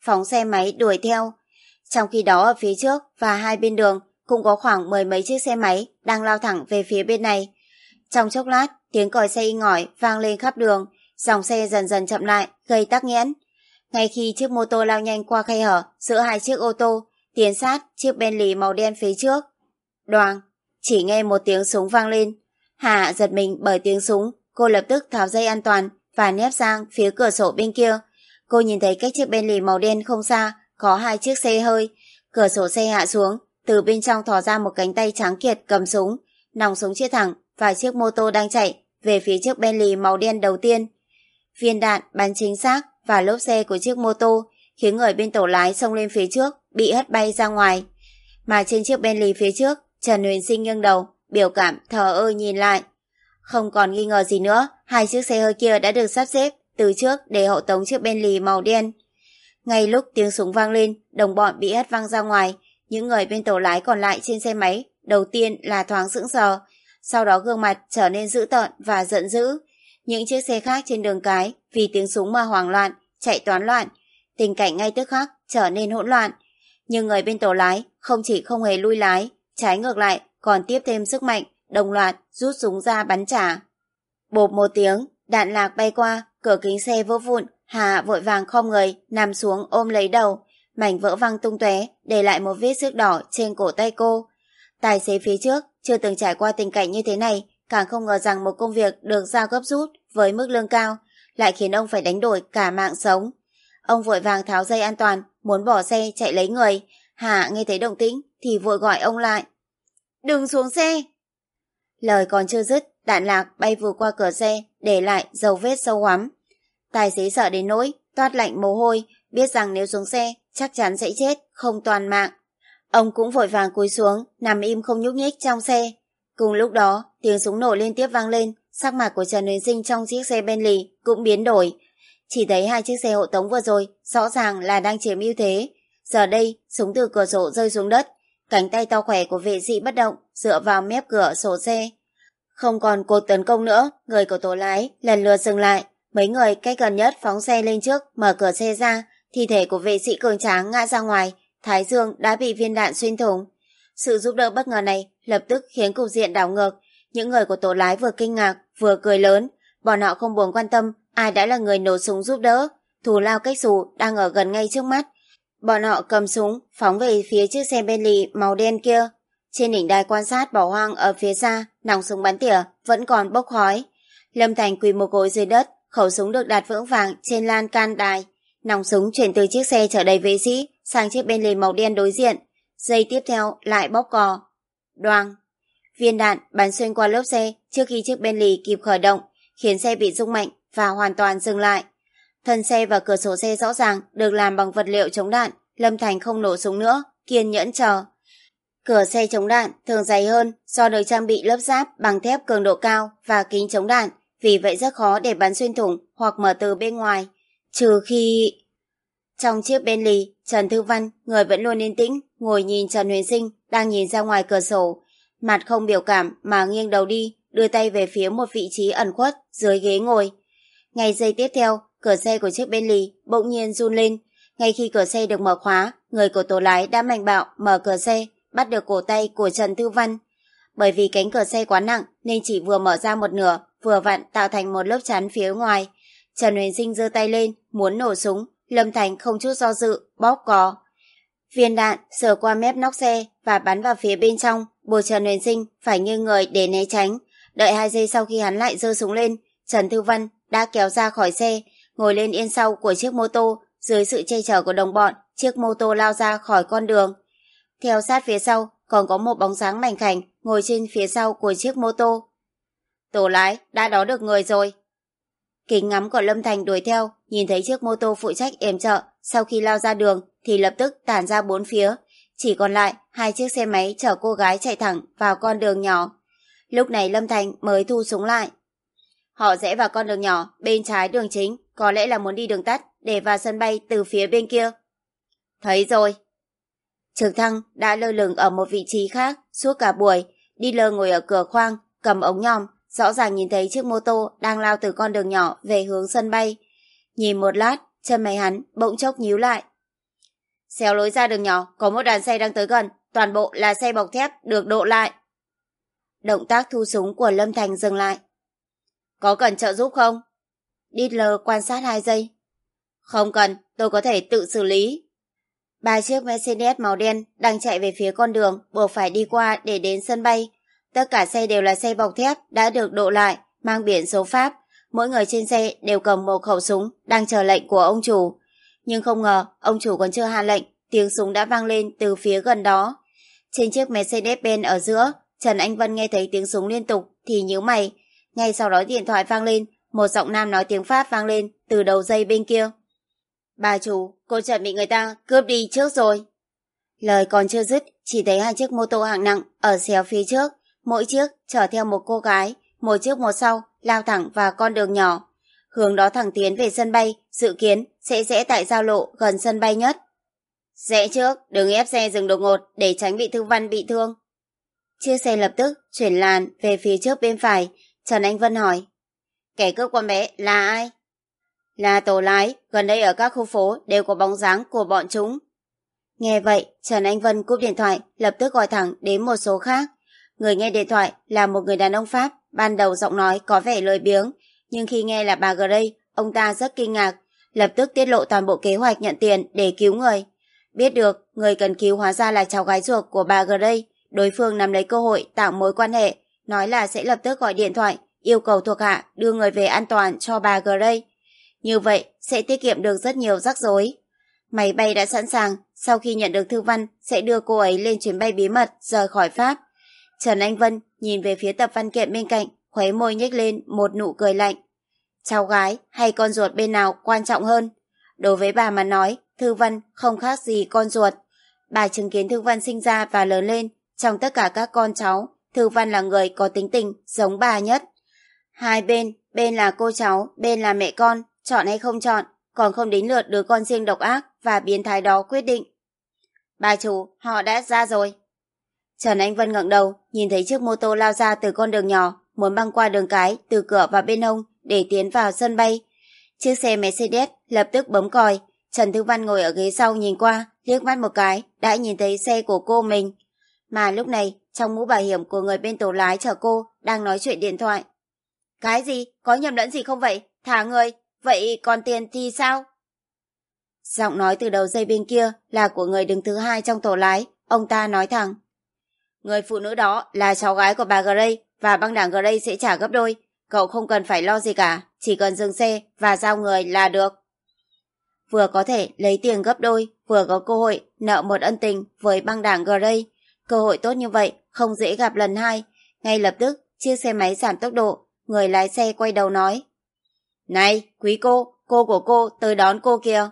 phóng xe máy đuổi theo. Trong khi đó ở phía trước và hai bên đường cũng có khoảng mười mấy chiếc xe máy đang lao thẳng về phía bên này. Trong chốc lát, tiếng còi xe inh ỏi vang lên khắp đường, dòng xe dần dần chậm lại, gây tắc nghẽn. Ngay khi chiếc mô tô lao nhanh qua khe hở giữa hai chiếc ô tô, tiến sát chiếc Bentley màu đen phía trước. Đoàng, chỉ nghe một tiếng súng vang lên. Hà giật mình bởi tiếng súng, cô lập tức tháo dây an toàn và nép sang phía cửa sổ bên kia. Cô nhìn thấy cách chiếc Bentley màu đen không xa có hai chiếc xe hơi. Cửa sổ xe hạ xuống, từ bên trong thò ra một cánh tay trắng kiệt cầm súng, nòng súng chia thẳng và chiếc mô tô đang chạy về phía chiếc Bentley màu đen đầu tiên. Viên đạn bắn chính xác vào lốp xe của chiếc mô tô, khiến người bên tổ lái xông lên phía trước bị hất bay ra ngoài. Mà trên chiếc Bentley phía trước, Trần Huyền Sinh nghiêng đầu, biểu cảm thờ ơ nhìn lại. Không còn nghi ngờ gì nữa, hai chiếc xe hơi kia đã được sắp xếp từ trước để hộ tống chiếc Bentley màu đen. Ngay lúc tiếng súng vang lên, đồng bọn bị hất văng ra ngoài. Những người bên tổ lái còn lại trên xe máy đầu tiên là thoáng sững sờ, sau đó gương mặt trở nên dữ tợn và giận dữ. Những chiếc xe khác trên đường cái vì tiếng súng mà hoảng loạn, chạy toán loạn. Tình cảnh ngay tức khắc trở nên hỗn loạn. Nhưng người bên tổ lái không chỉ không hề lui lái, trái ngược lại còn tiếp thêm sức mạnh, đồng loạt rút súng ra bắn trả. Bộp một tiếng, đạn lạc bay qua, cửa kính xe vỡ vụn. Hà vội vàng khom người nằm xuống ôm lấy đầu, mảnh vỡ văng tung tóe, để lại một vết xước đỏ trên cổ tay cô. Tài xế phía trước chưa từng trải qua tình cảnh như thế này, càng không ngờ rằng một công việc được giao gấp rút với mức lương cao lại khiến ông phải đánh đổi cả mạng sống. Ông vội vàng tháo dây an toàn, muốn bỏ xe chạy lấy người. Hà nghe thấy động tĩnh thì vội gọi ông lại. Đừng xuống xe! Lời còn chưa dứt, đạn lạc bay vụt qua cửa xe, để lại dấu vết sâu hoắm. Tài xế sợ đến nỗi toát lạnh mồ hôi, biết rằng nếu xuống xe chắc chắn sẽ chết, không toàn mạng. Ông cũng vội vàng cúi xuống, nằm im không nhúc nhích trong xe. Cùng lúc đó, tiếng súng nổ liên tiếp vang lên, sắc mặt của Trần Huyền Sinh trong chiếc xe Bentley cũng biến đổi. Chỉ thấy hai chiếc xe hộ tống vừa rồi rõ ràng là đang chiếm ưu thế. Giờ đây, súng từ cửa sổ rơi xuống đất, cánh tay to khỏe của vệ sĩ bất động dựa vào mép cửa sổ xe. Không còn cuộc tấn công nữa, người của tổ lái lần lượt dừng lại. Mấy người cách gần nhất phóng xe lên trước, mở cửa xe ra, thi thể của vệ sĩ cường tráng ngã ra ngoài, thái dương đã bị viên đạn xuyên thủng. Sự giúp đỡ bất ngờ này lập tức khiến cục diện đảo ngược. Những người của tổ lái vừa kinh ngạc vừa cười lớn, bọn họ không buồn quan tâm ai đã là người nổ súng giúp đỡ. Thù lao cách xù đang ở gần ngay trước mắt. Bọn họ cầm súng phóng về phía chiếc xe Bentley màu đen kia. Trên đỉnh đài quan sát bỏ hoang ở phía xa, nòng súng bắn tỉa vẫn còn bốc khói. Lâm Thành quỳ một gối dưới đất, khẩu súng được đặt vững vàng trên lan can đài. Nòng súng chuyển từ chiếc xe chở đầy vệ sĩ sang chiếc Bentley màu đen đối diện. Giây tiếp theo lại bóp cò. Đoàng! Viên đạn bắn xuyên qua lốp xe trước khi chiếc Bentley kịp khởi động, khiến xe bị rung mạnh và hoàn toàn dừng lại. Thân xe và cửa sổ xe rõ ràng được làm bằng vật liệu chống đạn. Lâm Thành không nổ súng nữa, kiên nhẫn chờ. Cửa xe chống đạn thường dày hơn do được trang bị lớp giáp bằng thép cường độ cao và kính chống đạn, vì vậy rất khó để bắn xuyên thủng hoặc mở từ bên ngoài, trừ khi... Trong chiếc Bentley, Trần Thư Văn, người vẫn luôn yên tĩnh, ngồi nhìn Trần Huyền Sinh đang nhìn ra ngoài cửa sổ, mặt không biểu cảm mà nghiêng đầu đi, đưa tay về phía một vị trí ẩn khuất dưới ghế ngồi. Ngay giây tiếp theo, cửa xe của chiếc Bentley bỗng nhiên run lên. Ngay khi cửa xe được mở khóa, người của tổ lái đã mạnh bạo mở cửa xe, bắt được cổ tay của Trần Thư Văn. Bởi vì cánh cửa xe quá nặng nên chỉ vừa mở ra một nửa, vừa vặn tạo thành một lớp chắn phía ngoài. Trần Huyền Sinh giơ tay lên muốn nổ súng, Lâm Thành không chút do dự bóp cò. Viên đạn sờ qua mép nóc xe và bắn vào phía bên trong, buộc Trần Huyền Sinh phải nghiêng người để né tránh. Đợi hai giây sau khi hắn lại giơ súng lên, Trần Thư Văn đã kéo ra khỏi xe, ngồi lên yên sau của chiếc mô tô. Dưới sự che chở của đồng bọn, chiếc mô tô lao ra khỏi con đường. Theo sát phía sau còn có một bóng dáng mảnh khảnh ngồi trên phía sau của chiếc mô tô. Tổ lái đã đón được người rồi. Kính ngắm của Lâm Thành đuổi theo, nhìn thấy chiếc mô tô phụ trách yểm trợ sau khi lao ra đường thì lập tức tản ra bốn phía, chỉ còn lại hai chiếc xe máy chở cô gái chạy thẳng vào con đường nhỏ. Lúc này Lâm Thành mới thu súng lại. Họ rẽ vào con đường nhỏ bên trái đường chính, có lẽ là muốn đi đường tắt để vào sân bay từ phía bên kia. Thấy rồi. Trực thăng đã lơ lửng ở một vị trí khác suốt cả buổi. Dealer ngồi ở cửa khoang, cầm ống nhòm, rõ ràng nhìn thấy chiếc mô tô đang lao từ con đường nhỏ về hướng sân bay. Nhìn một lát, chân mày hắn bỗng chốc nhíu lại. Xéo lối ra đường nhỏ, có một đoàn xe đang tới gần, toàn bộ là xe bọc thép được độ lại. Động tác thu súng của Lâm Thành dừng lại. Có cần trợ giúp không? Hitler quan sát hai giây. Không cần, tôi có thể tự xử lý. Ba chiếc Mercedes màu đen đang chạy về phía con đường buộc phải đi qua để đến sân bay. Tất cả xe đều là xe bọc thép đã được độ lại, mang biển số Pháp. Mỗi người trên xe đều cầm một khẩu súng đang chờ lệnh của ông chủ. Nhưng không ngờ, ông chủ còn chưa hạ lệnh, tiếng súng đã vang lên từ phía gần đó. Trên chiếc Mercedes-Benz ở giữa, Trần Anh Vân nghe thấy tiếng súng liên tục thì nhíu mày. Ngay sau đó điện thoại vang lên, một giọng nam nói tiếng Pháp vang lên từ đầu dây bên kia. Bà chủ, cô Trần bị người ta cướp đi trước rồi. Lời còn chưa dứt, chỉ thấy hai chiếc mô tô hạng nặng ở xéo phía trước, mỗi chiếc chở theo một cô gái, một trước một sau, lao thẳng vào con đường nhỏ. Hướng đó thẳng tiến về sân bay, dự kiến sẽ rẽ tại giao lộ gần sân bay nhất. Rẽ trước, đừng ép xe dừng đột ngột để tránh bị Thư Văn bị thương. Chiếc xe lập tức chuyển làn về phía trước bên phải. Trần Anh Vân hỏi, kẻ cướp con bé là ai? Là tổ lái, gần đây ở các khu phố đều có bóng dáng của bọn chúng. Nghe vậy, Trần Anh Vân cúp điện thoại, lập tức gọi thẳng đến một số khác. Người nghe điện thoại là một người đàn ông Pháp, ban đầu giọng nói có vẻ lười biếng, nhưng khi nghe là bà Gray, ông ta rất kinh ngạc, lập tức tiết lộ toàn bộ kế hoạch nhận tiền để cứu người. Biết được người cần cứu hóa ra là cháu gái ruột của bà Gray, đối phương nắm lấy cơ hội tạo mối quan hệ, nói là sẽ lập tức gọi điện thoại, yêu cầu thuộc hạ đưa người về an toàn cho bà Gray. Như vậy sẽ tiết kiệm được rất nhiều rắc rối. Máy bay đã sẵn sàng, sau khi nhận được thư văn sẽ đưa cô ấy lên chuyến bay bí mật rời khỏi Pháp. Trần Anh Vân nhìn về phía tập văn kiện bên cạnh, khóe môi nhếch lên một nụ cười lạnh. Cháu gái hay con ruột bên nào quan trọng hơn? Đối với bà mà nói, Thư Văn không khác gì con ruột. Bà chứng kiến Thư Văn sinh ra và lớn lên, trong tất cả các con cháu, Thư Văn là người có tính tình giống bà nhất. Hai bên, bên là cô cháu, bên là mẹ con, chọn hay không chọn, còn không đến lượt đứa con riêng độc ác và biến thái đó quyết định. Bà chủ, họ đã ra rồi. Trần Anh Vân ngẩng đầu, nhìn thấy chiếc mô tô lao ra từ con đường nhỏ, muốn băng qua đường cái từ cửa vào bên hông để tiến vào sân bay. Chiếc xe Mercedes lập tức bấm còi. Trần Thư Văn ngồi ở ghế sau nhìn qua, liếc mắt một cái, đã nhìn thấy xe của cô mình. Mà lúc này, trong mũ bảo hiểm của người bên tổ lái chở cô đang nói chuyện điện thoại. Cái gì? Có nhầm lẫn gì không vậy? Thả người. Vậy còn tiền thì sao? Giọng nói từ đầu dây bên kia là của người đứng thứ hai trong tổ lái. Ông ta nói thẳng. Người phụ nữ đó là cháu gái của bà Gray và băng đảng Gray sẽ trả gấp đôi. Cậu không cần phải lo gì cả, chỉ cần dừng xe và giao người là được. Vừa có thể lấy tiền gấp đôi, vừa có cơ hội nợ một ân tình với băng đảng Gray. Cơ hội tốt như vậy không dễ gặp lần hai. Ngay lập tức, chiếc xe máy giảm tốc độ, người lái xe quay đầu nói. Này, quý cô, cô của cô tới đón cô kìa.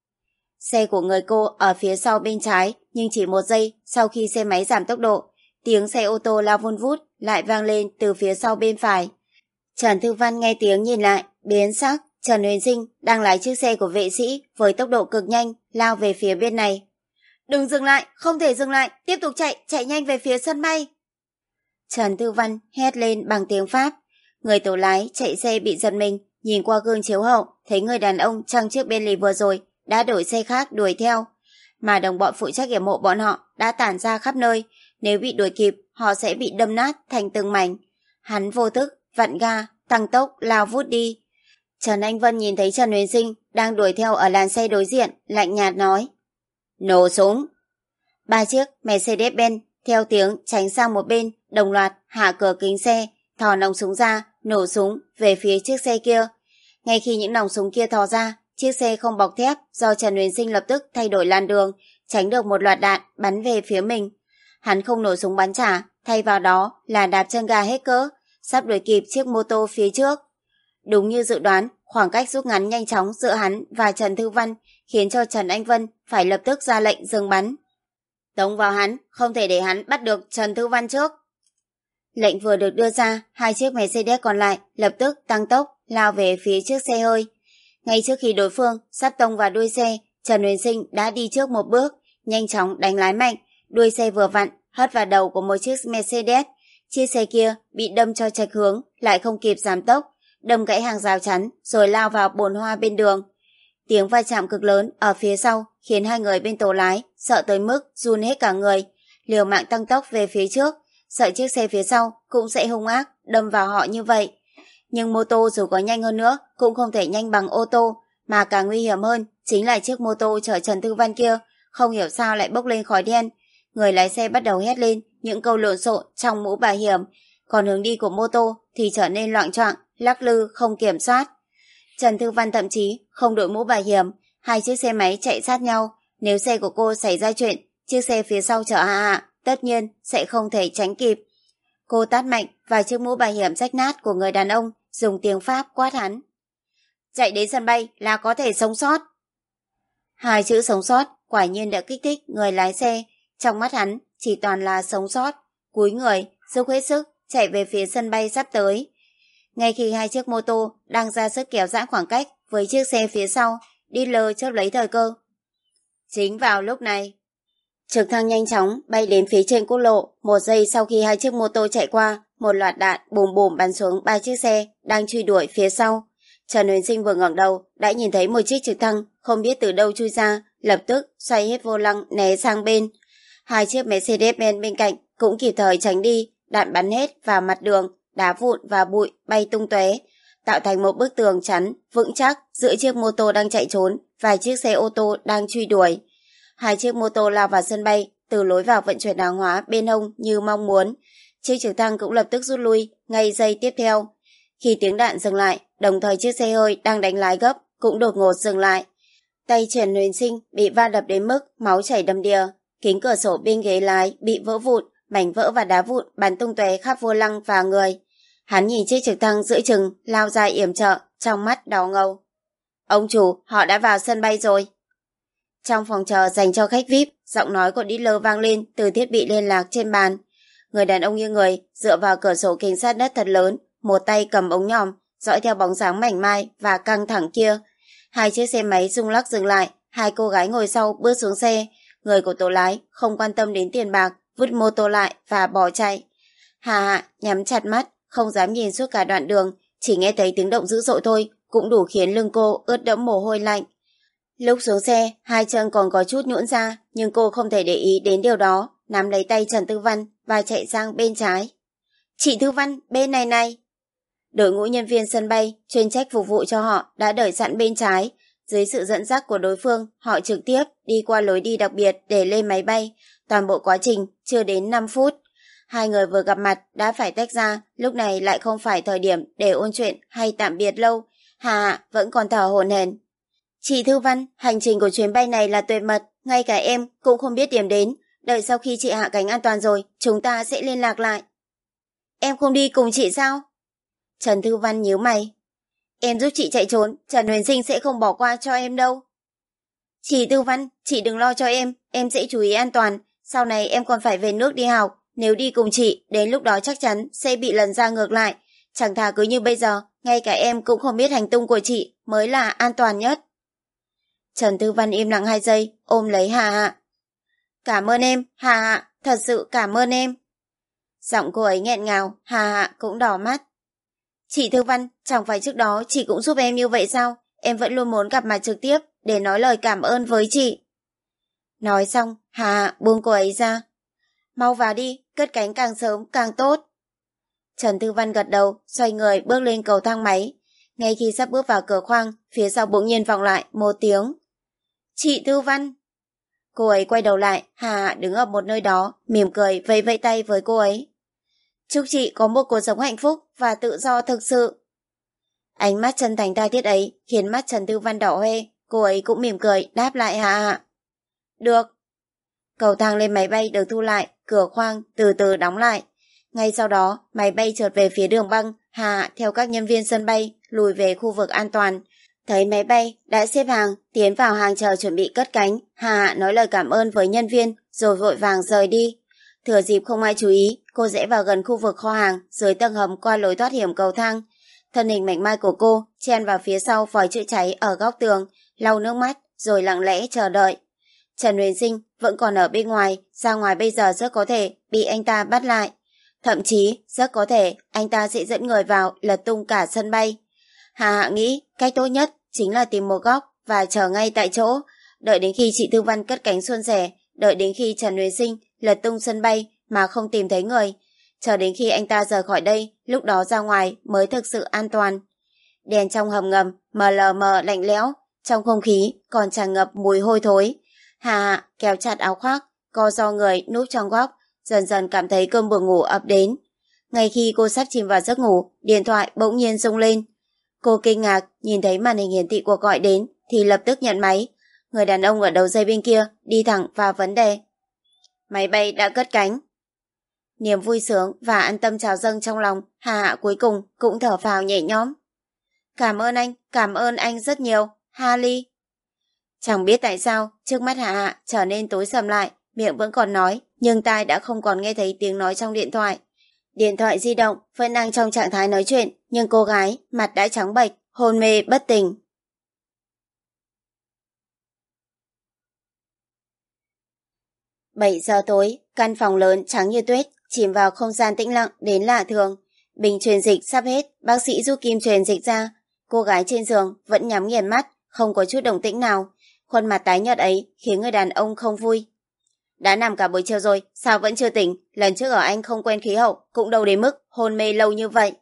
Xe của người cô ở phía sau bên trái, nhưng chỉ một giây sau khi xe máy giảm tốc độ, tiếng xe ô tô lao vun vút lại vang lên từ phía sau bên phải. Trần Thư Văn nghe tiếng nhìn lại, biến sắc. Trần Huyền Sinh đang lái chiếc xe của vệ sĩ với tốc độ cực nhanh lao về phía bên này. Đừng dừng lại, không thể dừng lại, tiếp tục chạy, chạy nhanh về phía sân bay. Trần Thư Văn hét lên bằng tiếng Pháp. Người tổ lái chạy xe bị giật mình, nhìn qua gương chiếu hậu, thấy người đàn ông trong chiếc Bentley vừa rồi đã đổi xe khác đuổi theo. Mà đồng bọn phụ trách yểm hộ bọn họ đã tản ra khắp nơi, nếu bị đuổi kịp, họ sẽ bị đâm nát thành từng mảnh. Hắn vô thức, vặn ga, tăng tốc, lao vút đi. Trần Anh Vân nhìn thấy Trần Huyền Sinh đang đuổi theo ở làn xe đối diện, lạnh nhạt nói. Nổ súng. Ba chiếc Mercedes-Benz theo tiếng tránh sang một bên, đồng loạt hạ cửa kính xe, thò nòng súng ra, nổ súng về phía chiếc xe kia. Ngay khi những nòng súng kia thò ra, chiếc xe không bọc thép do Trần Huyền Sinh lập tức thay đổi làn đường, tránh được một loạt đạn bắn về phía mình. Hắn không nổ súng bắn trả, thay vào đó là đạp chân ga hết cỡ, sắp đuổi kịp chiếc mô tô phía trước. Đúng như dự đoán, khoảng cách rút ngắn nhanh chóng giữa hắn và Trần Thư Văn khiến cho Trần Anh Vân phải lập tức ra lệnh dừng bắn. Tống vào hắn, không thể để hắn bắt được Trần Thư Văn trước. Lệnh vừa được đưa ra, hai chiếc Mercedes còn lại lập tức tăng tốc lao về phía chiếc xe hơi. Ngay trước khi đối phương sắp tông vào đuôi xe, Trần Huyền Sinh đã đi trước một bước, nhanh chóng đánh lái mạnh, đuôi xe vừa vặn hất vào đầu của một chiếc Mercedes. Chiếc xe kia bị đâm cho chệch hướng, lại không kịp giảm tốc, đâm gãy hàng rào chắn rồi lao vào bồn hoa bên đường. Tiếng va chạm cực lớn ở phía sau khiến hai người bên tổ lái sợ tới mức run hết cả người, liều mạng tăng tốc về phía trước, sợ chiếc xe phía sau cũng sẽ hung ác đâm vào họ như vậy. Nhưng mô tô dù có nhanh hơn nữa cũng không thể nhanh bằng ô tô, mà càng nguy hiểm hơn chính là chiếc mô tô chở Trần Thư Văn kia không hiểu sao lại bốc lên khói đen. Người lái xe bắt đầu hét lên những câu lộn xộn trong mũ bảo hiểm, còn hướng đi của mô tô thì trở nên loạng choạng, lắc lư không kiểm soát. Trần Thư Văn thậm chí không đội mũ bảo hiểm, hai chiếc xe máy chạy sát nhau, nếu xe của cô xảy ra chuyện, chiếc xe phía sau chở Hạ Hạ tất nhiên sẽ không thể tránh kịp. Cô tát mạnh vào chiếc mũ bảo hiểm rách nát của người đàn ông, dùng tiếng Pháp quát hắn. Chạy đến sân bay là có thể sống sót. Hai chữ sống sót quả nhiên đã kích thích người lái xe, trong mắt hắn chỉ toàn là sống sót, cúi người, dốc hết sức chạy về phía sân bay sắp tới. Ngay khi hai chiếc mô tô đang ra sức kéo giãn khoảng cách với chiếc xe phía sau, dealer chớp lấy thời cơ. Chính vào lúc này, trực thăng nhanh chóng bay đến phía trên quốc lộ. Một giây sau khi hai chiếc mô tô chạy qua, một loạt đạn bùm bùm bắn xuống ba chiếc xe đang truy đuổi phía sau. Trần Huyền Sinh vừa ngẩng đầu đã nhìn thấy một chiếc trực thăng không biết từ đâu chui ra, lập tức xoay hết vô lăng né sang bên. Hai chiếc Mercedes-Benz bên cạnh cũng kịp thời tránh đi, đạn bắn hết vào mặt đường, đá vụn và bụi bay tung tóe, tạo thành một bức tường chắn vững chắc giữa chiếc mô tô đang chạy trốn và chiếc xe ô tô đang truy đuổi. Hai chiếc mô tô lao vào sân bay từ lối vào vận chuyển hàng hóa bên hông như mong muốn. Chiếc trực thăng cũng lập tức rút lui ngay giây tiếp theo. Khi tiếng đạn dừng lại, đồng thời chiếc xe hơi đang đánh lái gấp cũng đột ngột dừng lại. Tay Trần Huyền Sinh bị va đập đến mức máu chảy đầm đìa, kính cửa sổ bên ghế lái bị vỡ vụn, mảnh vỡ và đá vụn bắn tung tóe khắp vô lăng và người. Hắn nhìn chiếc trực thăng giữa chừng lao ra yểm trợ, trong mắt đỏ ngầu. Ông chủ, họ đã vào sân bay rồi. Trong phòng chờ dành cho khách vi ai pi, giọng nói của dealer vang lên từ thiết bị liên lạc trên bàn. Người đàn ông nghiêng người, dựa vào cửa sổ kính sát đất thật lớn, một tay cầm ống nhòm, dõi theo bóng dáng mảnh mai và căng thẳng kia. Hai chiếc xe máy rung lắc dừng lại, hai cô gái ngồi sau bước xuống xe. Người của tổ lái không quan tâm đến tiền bạc, vứt mô tô lại và bỏ chạy. Hà Hạ nhắm chặt mắt, không dám nhìn suốt cả đoạn đường, chỉ nghe thấy tiếng động dữ dội thôi cũng đủ khiến lưng cô ướt đẫm mồ hôi lạnh. Lúc xuống xe, hai chân còn có chút nhũn ra, nhưng cô không thể để ý đến điều đó, nắm lấy tay Trần Thư Văn và chạy sang bên trái. Chị Thư Văn, bên này này. Đội ngũ nhân viên sân bay chuyên trách phục vụ cho họ đã đợi sẵn bên trái. Dưới sự dẫn dắt của đối phương, họ trực tiếp đi qua lối đi đặc biệt để lên máy bay. Toàn bộ quá trình chưa đến năm phút. Hai người vừa gặp mặt đã phải tách ra, lúc này lại không phải thời điểm để ôn chuyện hay tạm biệt lâu. Hà Hạ vẫn còn thở hổn hển. Chị Thư Văn, hành trình của chuyến bay này là tuyệt mật, ngay cả em cũng không biết điểm đến. Đợi sau khi chị hạ cánh an toàn rồi, chúng ta sẽ liên lạc lại. Em không đi cùng chị sao? Trần Thư Văn nhíu mày. Em giúp chị chạy trốn, Trần Huyền Sinh sẽ không bỏ qua cho em đâu. Chị Thư Văn, chị đừng lo cho em, em sẽ chú ý an toàn. Sau này em còn phải về nước đi học, nếu đi cùng chị, đến lúc đó chắc chắn sẽ bị lần ra ngược lại. Chẳng thà cứ như bây giờ, ngay cả em cũng không biết hành tung của chị mới là an toàn nhất. Trần Thư Văn im lặng hai giây, ôm lấy Hà Hạ. Cảm ơn em, Hà Hạ, thật sự cảm ơn em. Giọng cô ấy nghẹn ngào, Hà Hạ cũng đỏ mắt. Chị Thư Văn, chẳng phải trước đó chị cũng giúp em như vậy sao? Em vẫn luôn muốn gặp mặt trực tiếp để nói lời cảm ơn với chị. Nói xong, Hà Hạ buông cô ấy ra. Mau vào đi, cất cánh càng sớm càng tốt. Trần Thư Văn gật đầu, xoay người bước lên cầu thang máy. Ngay khi sắp bước vào cửa khoang, phía sau bỗng nhiên vọng lại một tiếng. Chị Thư Văn. Cô ấy quay đầu lại, Hà Hạ đứng ở một nơi đó, mỉm cười vẫy vẫy tay với cô ấy. Chúc chị có một cuộc sống hạnh phúc và tự do thực sự. Ánh mắt chân thành tha thiết ấy khiến mắt Trần Thư Văn đỏ hoe, cô ấy cũng mỉm cười đáp lại Hà Hạ. Được. Cầu thang lên máy bay được thu lại, cửa khoang từ từ đóng lại. Ngay sau đó, máy bay trượt về phía đường băng, Hà Hạ theo các nhân viên sân bay lùi về khu vực an toàn. Thấy máy bay đã xếp hàng, tiến vào hàng chờ chuẩn bị cất cánh, Hà Hạ nói lời cảm ơn với nhân viên rồi vội vàng rời đi. Thừa dịp không ai chú ý, cô rẽ vào gần khu vực kho hàng dưới tầng hầm qua lối thoát hiểm cầu thang. Thân hình mảnh mai của cô chen vào phía sau vòi chữa cháy ở góc tường, lau nước mắt rồi lặng lẽ chờ đợi. Trần Huyền Sinh vẫn còn ở bên ngoài, ra ngoài bây giờ rất có thể bị anh ta bắt lại. Thậm chí rất có thể anh ta sẽ dẫn người vào lật tung cả sân bay. Hà Hạ nghĩ cách tốt nhất chính là tìm một góc và chờ ngay tại chỗ, đợi đến khi chị Thư Văn cất cánh suôn sẻ, đợi đến khi Trần Huyền Sinh lật tung sân bay mà không tìm thấy người, chờ đến khi anh ta rời khỏi đây, lúc đó ra ngoài mới thực sự an toàn. Đèn trong hầm ngầm mờ lờ mờ lạnh lẽo, trong không khí còn tràn ngập mùi hôi thối. Hà Hạ kéo chặt áo khoác, co ro người núp trong góc, dần dần cảm thấy cơn buồn ngủ ập đến. Ngay khi cô sắp chìm vào giấc ngủ, điện thoại bỗng nhiên rung lên. Cô kinh ngạc nhìn thấy màn hình hiển thị cuộc gọi đến thì lập tức nhận máy. Người đàn ông ở đầu dây bên kia đi thẳng vào vấn đề. Máy bay đã cất cánh. Niềm vui sướng và an tâm trào dâng trong lòng Hà Hạ cuối cùng cũng thở phào nhẹ nhõm. Cảm ơn anh, cảm ơn anh rất nhiều, Harley. Chẳng biết tại sao, trước mắt Hà Hạ trở nên tối sầm lại, miệng vẫn còn nói, nhưng tai đã không còn nghe thấy tiếng nói trong điện thoại. Điện thoại di động vẫn đang trong trạng thái nói chuyện, nhưng cô gái mặt đã trắng bệch, hôn mê bất tỉnh. bảy giờ tối, căn phòng lớn trắng như tuyết, chìm vào không gian tĩnh lặng đến lạ thường. Bình truyền dịch sắp hết, bác sĩ rút kim truyền dịch ra. Cô gái trên giường vẫn nhắm nghiền mắt, không có chút động tĩnh nào. Khuôn mặt tái nhợt ấy khiến người đàn ông không vui. Đã nằm cả buổi chiều rồi, sao vẫn chưa tỉnh? Lần trước ở anh không quen khí hậu, cũng đâu đến mức hôn mê lâu như vậy.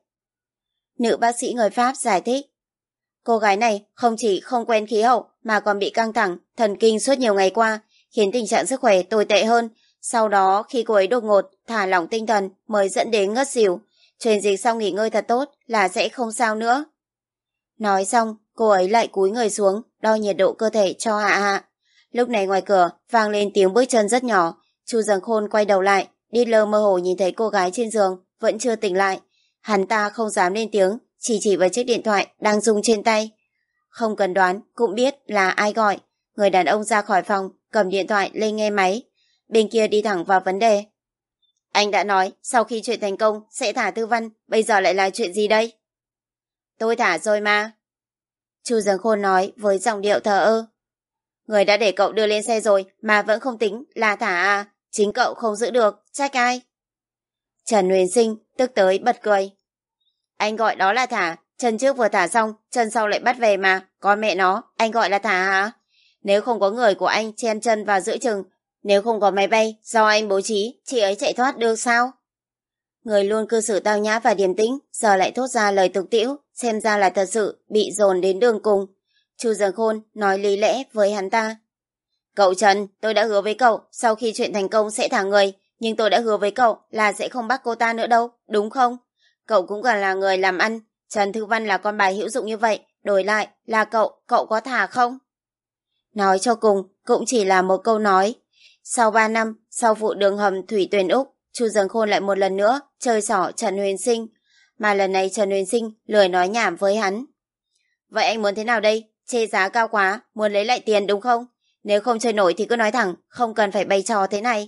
Nữ bác sĩ người Pháp giải thích. Cô gái này không chỉ không quen khí hậu mà còn bị căng thẳng, thần kinh suốt nhiều ngày qua, khiến tình trạng sức khỏe tồi tệ hơn. Sau đó khi cô ấy đột ngột thả lỏng tinh thần mới dẫn đến ngất xỉu. Truyền dịch xong nghỉ ngơi thật tốt là sẽ không sao nữa. Nói xong, cô ấy lại cúi người xuống, đo nhiệt độ cơ thể cho Hạ Hạ. Lúc này ngoài cửa vang lên tiếng bước chân rất nhỏ. Chu Dần Khôn quay đầu lại, đi lơ mơ hồ nhìn thấy cô gái trên giường vẫn chưa tỉnh lại. Hắn ta không dám lên tiếng, chỉ chỉ vào chiếc điện thoại đang rung trên tay. Không cần đoán cũng biết là ai gọi. Người đàn ông ra khỏi phòng, cầm điện thoại lên nghe máy. Bên kia đi thẳng vào vấn đề. Anh đã nói sau khi chuyện thành công sẽ thả Thư Văn, bây giờ lại là chuyện gì đây? Tôi thả rồi mà. Chu Dần Khôn nói với giọng điệu thờ ơ. Người đã để cậu đưa lên xe rồi mà vẫn không tính là thả à? Chính cậu không giữ được, trách ai? Trần Huyền Sinh tức tới bật cười. Anh gọi đó là thả, chân trước vừa thả xong, chân sau lại bắt về mà, con mẹ nó, anh gọi là thả hả? Nếu không có người của anh chen chân vào giữa chừng, nếu không có máy bay do anh bố trí, chị ấy chạy thoát được sao? Người luôn cư xử tao nhã và điềm tĩnh, giờ lại thốt ra lời tục tĩu, xem ra là thật sự bị dồn đến đường cùng. Chu Dần Khôn nói lý lẽ với hắn ta. Cậu Trần, tôi đã hứa với cậu sau khi chuyện thành công sẽ thả người, nhưng tôi đã hứa với cậu là sẽ không bắt cô ta nữa đâu, đúng không? Cậu cũng còn là người làm ăn, Trần Thư Văn là con bài hữu dụng như vậy, đổi lại là cậu, cậu có thả không? Nói cho cùng, cũng chỉ là một câu nói. Sau ba năm, sau vụ đường hầm Thủy Tuyền Úc, Chu Dần Khôn lại một lần nữa chơi xỏ Trần Huyền Sinh, mà lần này Trần Huyền Sinh lười nói nhảm với hắn. Vậy anh muốn thế nào đây? Chê giá cao quá, muốn lấy lại tiền đúng không? Nếu không chơi nổi thì cứ nói thẳng, không cần phải bày trò thế này.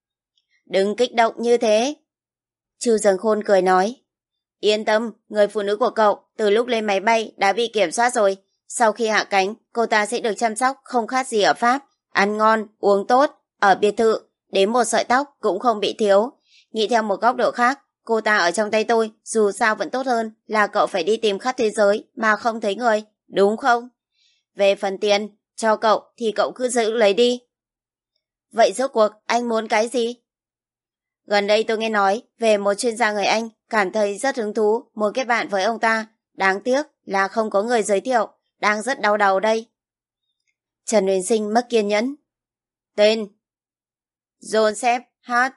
Đừng kích động như thế. Chu Dần Khôn cười nói. Yên tâm, người phụ nữ của cậu từ lúc lên máy bay đã bị kiểm soát rồi. Sau khi hạ cánh, cô ta sẽ được chăm sóc không khác gì ở Pháp. Ăn ngon, uống tốt, ở biệt thự, đến một sợi tóc cũng không bị thiếu. Nghĩ theo một góc độ khác, cô ta ở trong tay tôi dù sao vẫn tốt hơn là cậu phải đi tìm khắp thế giới mà không thấy người, đúng không? Về phần tiền, cho cậu thì cậu cứ giữ lấy đi. Vậy rốt cuộc anh muốn cái gì? Gần đây tôi nghe nói về một chuyên gia người Anh, cảm thấy rất hứng thú muốn kết bạn với ông ta. Đáng tiếc là không có người giới thiệu, đang rất đau đầu đây. Trần Huyền Sinh mất kiên nhẫn. Tên Joseph Hart.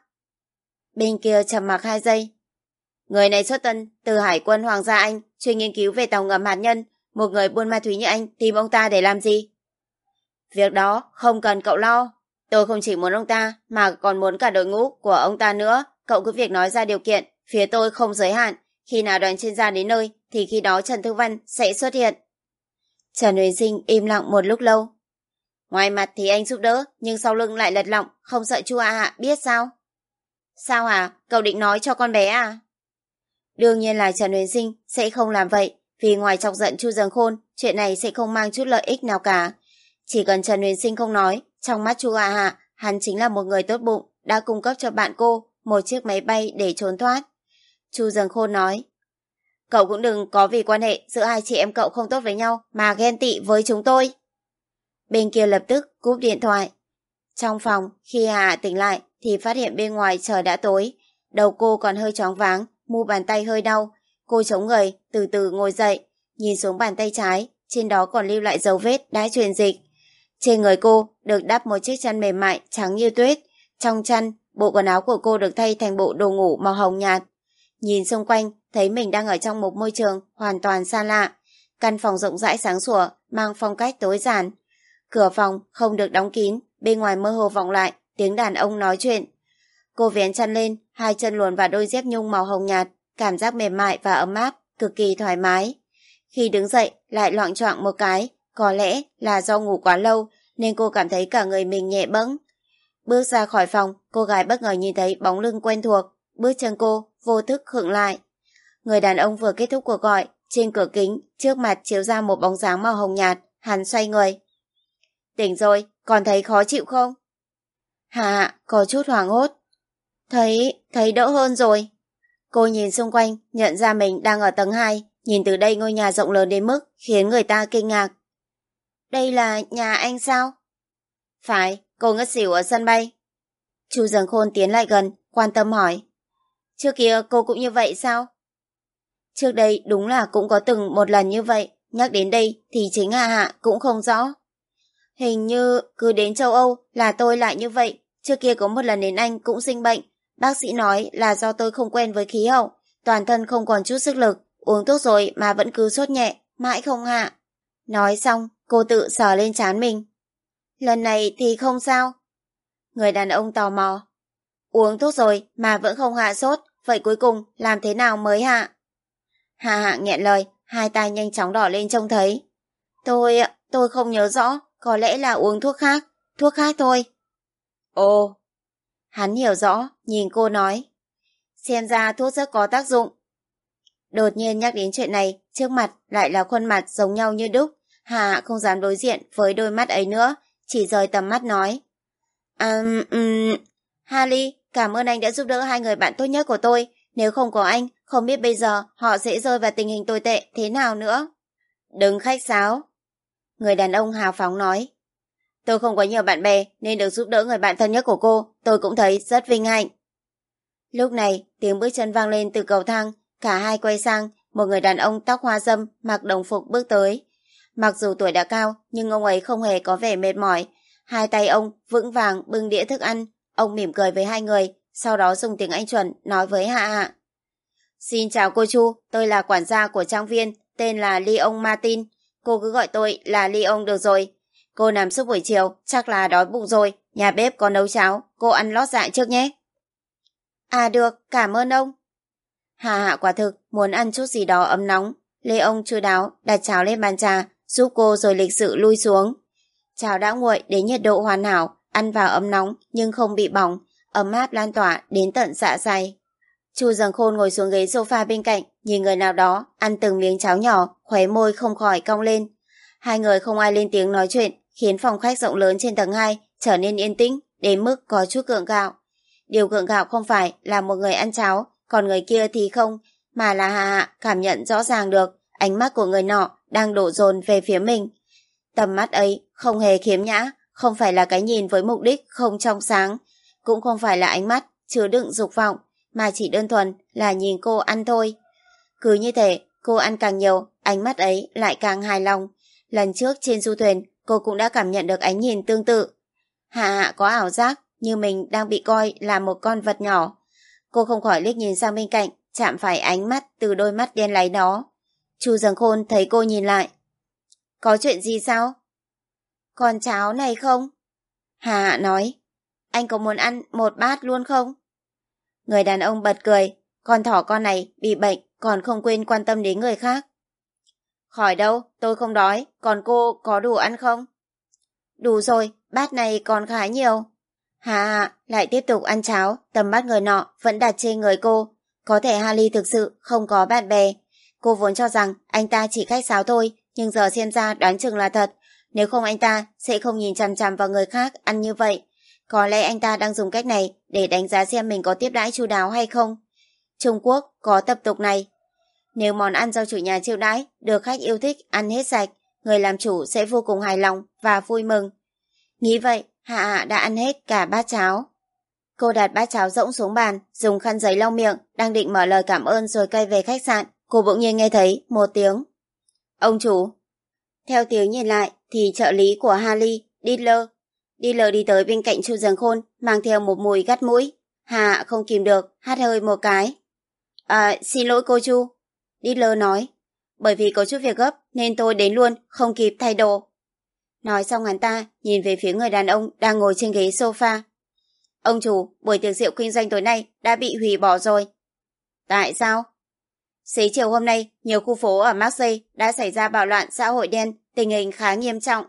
Bên kia trầm mặc hai giây. Người này xuất thân từ Hải quân Hoàng gia Anh, chuyên nghiên cứu về tàu ngầm hạt nhân. Một người buôn ma túy như anh tìm ông ta để làm gì? Việc đó không cần cậu lo. Tôi không chỉ muốn ông ta mà còn muốn cả đội ngũ của ông ta nữa. Cậu cứ việc nói ra điều kiện, phía tôi không giới hạn. Khi nào đoàn chuyên gia đến nơi thì khi đó Trần Thư Văn sẽ xuất hiện. Trần Huyền Sinh im lặng một lúc lâu. Ngoài mặt thì anh giúp đỡ, nhưng sau lưng lại lật lọng, không sợ Chu A Hạ biết sao? Sao hả? Cậu định nói cho con bé à? Đương nhiên là Trần Huyền Sinh sẽ không làm vậy, vì ngoài chọc giận Chu Dần Khôn, chuyện này sẽ không mang chút lợi ích nào cả. Chỉ cần Trần Huyền Sinh không nói, trong mắt Chu A Hạ, hắn chính là một người tốt bụng, đã cung cấp cho bạn cô một chiếc máy bay để trốn thoát. Chu Dần Khôn nói, cậu cũng đừng có vì quan hệ giữa hai chị em cậu không tốt với nhau mà ghen tị với chúng tôi. bên kia lập tức cúp điện thoại. Trong phòng, khi Hạ tỉnh lại thì phát hiện bên ngoài trời đã tối. Đầu cô còn hơi choáng váng, mu bàn tay hơi đau. Cô chống người, từ từ ngồi dậy, nhìn xuống bàn tay trái, trên đó còn lưu lại dấu vết đã truyền dịch. Trên người cô được đắp một chiếc chăn mềm mại trắng như tuyết. Trong chăn, bộ quần áo của cô được thay thành bộ đồ ngủ màu hồng nhạt. Nhìn xung quanh, thấy mình đang ở trong một môi trường hoàn toàn xa lạ. Căn phòng rộng rãi sáng sủa, mang phong cách tối giản. Cửa phòng không được đóng kín, bên ngoài mơ hồ vọng lại tiếng đàn ông nói chuyện. Cô vén chăn lên, hai chân luồn vào đôi dép nhung màu hồng nhạt, cảm giác mềm mại và ấm áp, cực kỳ thoải mái. Khi đứng dậy, lại loạng choạng một cái, có lẽ là do ngủ quá lâu nên cô cảm thấy cả người mình nhẹ bẫng. Bước ra khỏi phòng, cô gái bất ngờ nhìn thấy bóng lưng quen thuộc, bước chân cô vô thức khựng lại. Người đàn ông vừa kết thúc cuộc gọi, trên cửa kính trước mặt chiếu ra một bóng dáng màu hồng nhạt, hắn xoay người. Tỉnh rồi, còn thấy khó chịu không? Hạ có chút hoảng hốt. Thấy, thấy đỡ hơn rồi. Cô nhìn xung quanh, nhận ra mình đang ở tầng hai, nhìn từ đây ngôi nhà rộng lớn đến mức khiến người ta kinh ngạc. Đây là nhà anh sao? Phải, cô ngất xỉu ở sân bay. Chu Dần Khôn tiến lại gần, quan tâm hỏi. Trước kia cô cũng như vậy sao? Trước đây đúng là cũng có từng một lần như vậy, nhắc đến đây thì chính Hạ Hạ cũng không rõ. Hình như cứ đến châu Âu là tôi lại như vậy, trước kia có một lần đến Anh cũng sinh bệnh, bác sĩ nói là do tôi không quen với khí hậu, toàn thân không còn chút sức lực, uống thuốc rồi mà vẫn cứ sốt nhẹ, mãi không hạ. Nói xong, cô tự sờ lên trán mình. Lần này thì không sao. Người đàn ông tò mò. Uống thuốc rồi mà vẫn không hạ sốt, vậy cuối cùng làm thế nào mới hạ? Hạ Hạ nghẹn lời, hai tay nhanh chóng đỏ lên trông thấy. Tôi, tôi không nhớ rõ, có lẽ là uống thuốc khác, thuốc khác thôi. Ồ, hắn hiểu rõ, nhìn cô nói. Xem ra thuốc rất có tác dụng. Đột nhiên nhắc đến chuyện này, trước mặt lại là khuôn mặt giống nhau như đúc. Hạ Hạ không dám đối diện với đôi mắt ấy nữa, chỉ rời tầm mắt nói. Um, um, Harley, cảm ơn anh đã giúp đỡ hai người bạn tốt nhất của tôi. Nếu không có anh, không biết bây giờ họ sẽ rơi vào tình hình tồi tệ thế nào nữa. Đừng khách sáo. Người đàn ông hào phóng nói. Tôi không có nhiều bạn bè nên được giúp đỡ người bạn thân nhất của cô, tôi cũng thấy rất vinh hạnh. Lúc này, tiếng bước chân vang lên từ cầu thang, cả hai quay sang, một người đàn ông tóc hoa râm mặc đồng phục bước tới. Mặc dù tuổi đã cao, nhưng ông ấy không hề có vẻ mệt mỏi. Hai tay ông vững vàng bưng đĩa thức ăn, ông mỉm cười với hai người, sau đó dùng tiếng Anh chuẩn nói với Hạ Hạ. Xin chào cô Chu, tôi là quản gia của trang viên, tên là Leon Martin. Cô cứ gọi tôi là Leon được rồi. Cô nằm suốt buổi chiều, chắc là đói bụng rồi, nhà bếp có nấu cháo, cô ăn lót dạ trước nhé. À được, cảm ơn ông. Hạ Hạ quả thực muốn ăn chút gì đó ấm nóng. Leon chu đáo đặt cháo lên bàn trà, giúp cô rồi lịch sự lui xuống. Cháo đã nguội đến nhiệt độ hoàn hảo, ăn vào ấm nóng nhưng không bị bỏng, ấm áp lan tỏa đến tận dạ dày. Chu Dần Khôn ngồi xuống ghế sofa bên cạnh, nhìn người nào đó ăn từng miếng cháo nhỏ, khóe môi không khỏi cong lên. Hai người không ai lên tiếng nói chuyện, khiến phòng khách rộng lớn trên tầng hai trở nên yên tĩnh, đến mức có chút gượng gạo. Điều gượng gạo không phải là một người ăn cháo, còn người kia thì không, mà là Hạ Hạ cảm nhận rõ ràng được ánh mắt của người nọ đang đổ dồn về phía mình. Tầm mắt ấy không hề khiếm nhã, không phải là cái nhìn với mục đích không trong sáng, cũng không phải là ánh mắt chứa đựng dục vọng, mà chỉ đơn thuần là nhìn cô ăn thôi. Cứ như thế, cô ăn càng nhiều, ánh mắt ấy lại càng hài lòng. Lần trước trên du thuyền, cô cũng đã cảm nhận được ánh nhìn tương tự. Hạ Hạ có ảo giác như mình đang bị coi là một con vật nhỏ. Cô không khỏi liếc nhìn sang bên cạnh, chạm phải ánh mắt từ đôi mắt đen láy đó. Chu Dần Khôn thấy cô nhìn lại. Có chuyện gì sao? Còn cháo này không? Hạ Hạ nói. Anh có muốn ăn một bát luôn không? Người đàn ông bật cười. Con thỏ con này bị bệnh còn không quên quan tâm đến người khác. Khỏi đâu, tôi không đói. Còn cô có đủ ăn không? Đủ rồi, bát này còn khá nhiều. Hạ Hạ lại tiếp tục ăn cháo, tầm mắt người nọ vẫn đặt trên người cô. Có thể Harley thực sự không có bạn bè. Cô vốn cho rằng anh ta chỉ khách sáo thôi, nhưng giờ xem ra đoán chừng là thật. Nếu không anh ta sẽ không nhìn chằm chằm vào người khác ăn như vậy. Có lẽ anh ta đang dùng cách này để đánh giá xem mình có tiếp đãi chu đáo hay không. Trung Quốc có tập tục này. Nếu món ăn do chủ nhà chiêu đãi được khách yêu thích ăn hết sạch, người làm chủ sẽ vô cùng hài lòng và vui mừng. Nghĩ vậy, Hạ Hạ đã ăn hết cả bát cháo. Cô đặt bát cháo rỗng xuống bàn, dùng khăn giấy lau miệng, đang định mở lời cảm ơn rồi quay về khách sạn, cô bỗng nhiên nghe thấy một tiếng. Ông chủ. Theo tiếng nhìn lại thì trợ lý của Harley, Dealer. Dealer đi tới bên cạnh Chu Dần Khôn, mang theo một mùi gắt mũi. Hạ Hạ không kìm được, hắt hơi một cái. À, xin lỗi cô Chu. Dealer nói. Bởi vì có chút việc gấp nên tôi đến luôn, không kịp thay đồ. Nói xong hắn ta nhìn về phía người đàn ông đang ngồi trên ghế sofa. Ông chủ, buổi tiệc rượu kinh doanh tối nay đã bị hủy bỏ rồi. Tại sao? Xế chiều hôm nay, nhiều khu phố ở Marseille đã xảy ra bạo loạn xã hội đen, tình hình khá nghiêm trọng.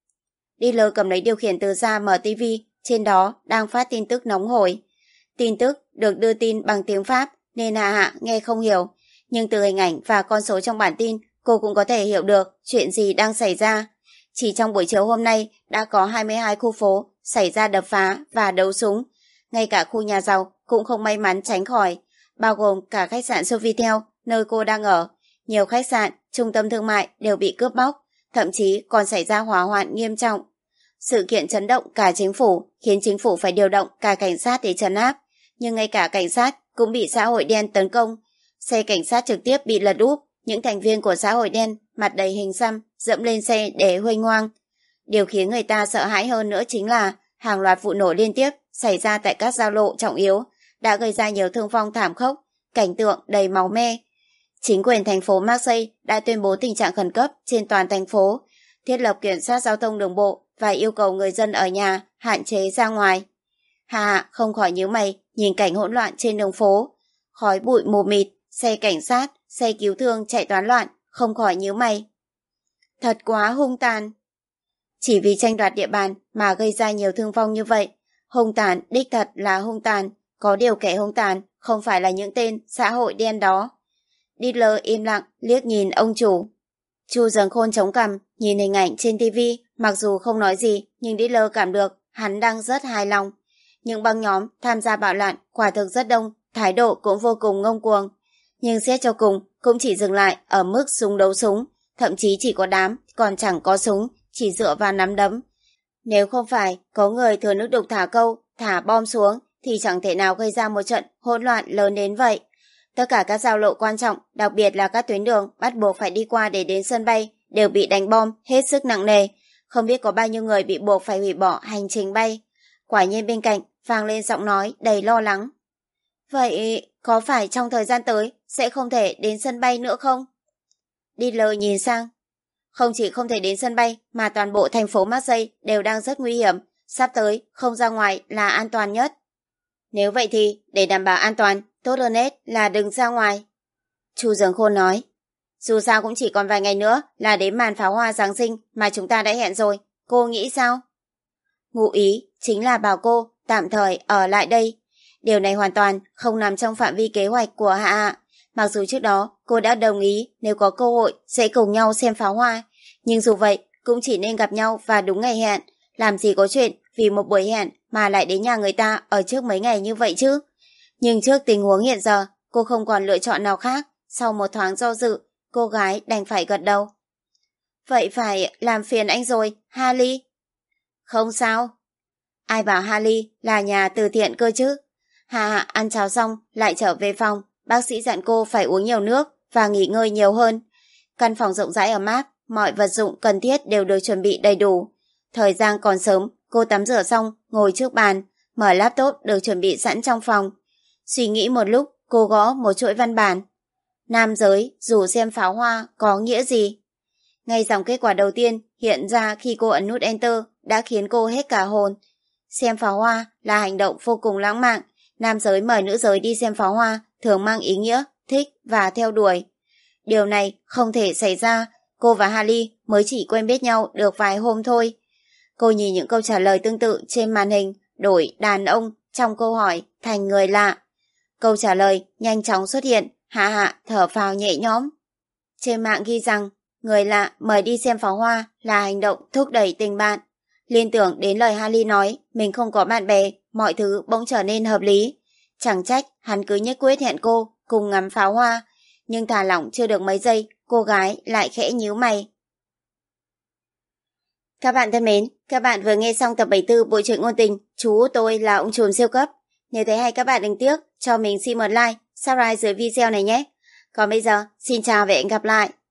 Dealer cầm lấy điều khiển từ xa mở ti vi, trên đó đang phát tin tức nóng hổi. Tin tức được đưa tin bằng tiếng Pháp nên Hạ Hạ nghe không hiểu, nhưng từ hình ảnh và con số trong bản tin, cô cũng có thể hiểu được chuyện gì đang xảy ra. Chỉ trong buổi chiều hôm nay đã có hai mươi hai khu phố xảy ra đập phá và đấu súng. Ngay cả khu nhà giàu cũng không may mắn tránh khỏi, bao gồm cả khách sạn Sofitel nơi cô đang ở. Nhiều khách sạn, trung tâm thương mại đều bị cướp bóc, thậm chí còn xảy ra hỏa hoạn nghiêm trọng. Sự kiện chấn động cả chính phủ, khiến chính phủ phải điều động cả cảnh sát để trấn áp. Nhưng ngay cả cảnh sát cũng bị xã hội đen tấn công. Xe cảnh sát trực tiếp bị lật úp, những thành viên của xã hội đen mặt đầy hình xăm dẫm lên xe để huênh hoang. Điều khiến người ta sợ hãi hơn nữa chính là hàng loạt vụ nổ liên tiếp xảy ra tại các giao lộ trọng yếu đã gây ra nhiều thương vong thảm khốc, cảnh tượng đầy máu me. Chính quyền thành phố Marseille đã tuyên bố tình trạng khẩn cấp trên toàn thành phố, thiết lập kiểm soát giao thông đường bộ và yêu cầu người dân ở nhà hạn chế ra ngoài. Hạ Hạ không khỏi nhíu mày nhìn cảnh hỗn loạn trên đường phố, khói bụi mù mịt, xe cảnh sát, xe cứu thương chạy toán loạn, không khỏi nhíu mày. Thật quá hung tàn. Chỉ vì tranh đoạt địa bàn mà gây ra nhiều thương vong như vậy, hung tàn đích thật là hung tàn, có điều kẻ hung tàn không phải là những tên xã hội đen đó. Dealer im lặng liếc nhìn ông chủ. Chu Dần Khôn chống cằm nhìn hình ảnh trên tivi, mặc dù không nói gì nhưng Dealer cảm được hắn đang rất hài lòng. Những băng nhóm tham gia bạo loạn quả thực rất đông, thái độ cũng vô cùng ngông cuồng. Nhưng xét cho cùng cũng chỉ dừng lại ở mức súng đấu súng, thậm chí chỉ có đám còn chẳng có súng, chỉ dựa vào nắm đấm. Nếu không phải có người thừa nước đục thả câu, thả bom xuống thì chẳng thể nào gây ra một trận hỗn loạn lớn đến vậy. Tất cả các giao lộ quan trọng, đặc biệt là các tuyến đường bắt buộc phải đi qua để đến sân bay, đều bị đánh bom hết sức nặng nề. Không biết có bao nhiêu người bị buộc phải hủy bỏ hành trình bay. Quả nhiên bên cạnh vang lên giọng nói đầy lo lắng. Vậy có phải trong thời gian tới sẽ không thể đến sân bay nữa không? Dealer nhìn sang. Không chỉ không thể đến sân bay mà toàn bộ thành phố Marseille đều đang rất nguy hiểm. Sắp tới không ra ngoài là an toàn nhất. Nếu vậy thì để đảm bảo an toàn, tốt hơn hết là đừng ra ngoài. Chu Dần Khôn nói. Dù sao cũng chỉ còn vài ngày nữa là đến màn pháo hoa Giáng sinh mà chúng ta đã hẹn rồi. Cô nghĩ sao? Ngụ ý chính là bảo cô tạm thời ở lại đây. Điều này hoàn toàn không nằm trong phạm vi kế hoạch của Hạ Hạ. Mặc dù trước đó cô đã đồng ý nếu có cơ hội sẽ cùng nhau xem pháo hoa, nhưng dù vậy cũng chỉ nên gặp nhau và đúng ngày hẹn. Làm gì có chuyện vì một buổi hẹn mà lại đến nhà người ta ở trước mấy ngày như vậy chứ. Nhưng trước tình huống hiện giờ, cô không còn lựa chọn nào khác. Sau một thoáng do dự, cô gái đành phải gật đầu. Vậy phải làm phiền anh rồi, Harley. Không sao. Ai bảo Harley là nhà từ thiện cơ chứ. Hạ Hạ ăn cháo xong lại trở về phòng. Bác sĩ dặn cô phải uống nhiều nước và nghỉ ngơi nhiều hơn. Căn phòng rộng rãi ấm áp, mọi vật dụng cần thiết đều được chuẩn bị đầy đủ. Thời gian còn sớm, cô tắm rửa xong, ngồi trước bàn, mở laptop được chuẩn bị sẵn trong phòng. Suy nghĩ một lúc, cô gõ một chuỗi văn bản. Nam giới dù xem pháo hoa có nghĩa gì? Ngay dòng kết quả đầu tiên hiện ra khi cô ấn nút Enter đã khiến cô hết cả hồn. Xem pháo hoa là hành động vô cùng lãng mạn. Nam giới mời nữ giới đi xem pháo hoa thường mang ý nghĩa thích và theo đuổi. Điều này không thể xảy ra. Cô và Harley mới chỉ quen biết nhau được vài hôm thôi. Cô nhìn những câu trả lời tương tự trên màn hình, đổi đàn ông trong câu hỏi thành người lạ. Câu trả lời nhanh chóng xuất hiện, Hạ Hạ thở phào nhẹ nhõm. Trên mạng ghi rằng người lạ mời đi xem pháo hoa là hành động thúc đẩy tình bạn. Liên tưởng đến lời Harley nói mình không có bạn bè, mọi thứ bỗng trở nên hợp lý. Chẳng trách hắn cứ nhất quyết hẹn cô cùng ngắm pháo hoa. Nhưng thả lỏng chưa được mấy giây, cô gái lại khẽ nhíu mày. Các bạn thân mến, các bạn vừa nghe xong tập bảy mươi tư bộ truyện ngôn tình Chú Tôi Là Ông Trùm Siêu Cấp. Nếu thấy hay các bạn đừng tiếc cho mình xin một like, subscribe dưới video này nhé. Còn bây giờ, xin chào và hẹn gặp lại.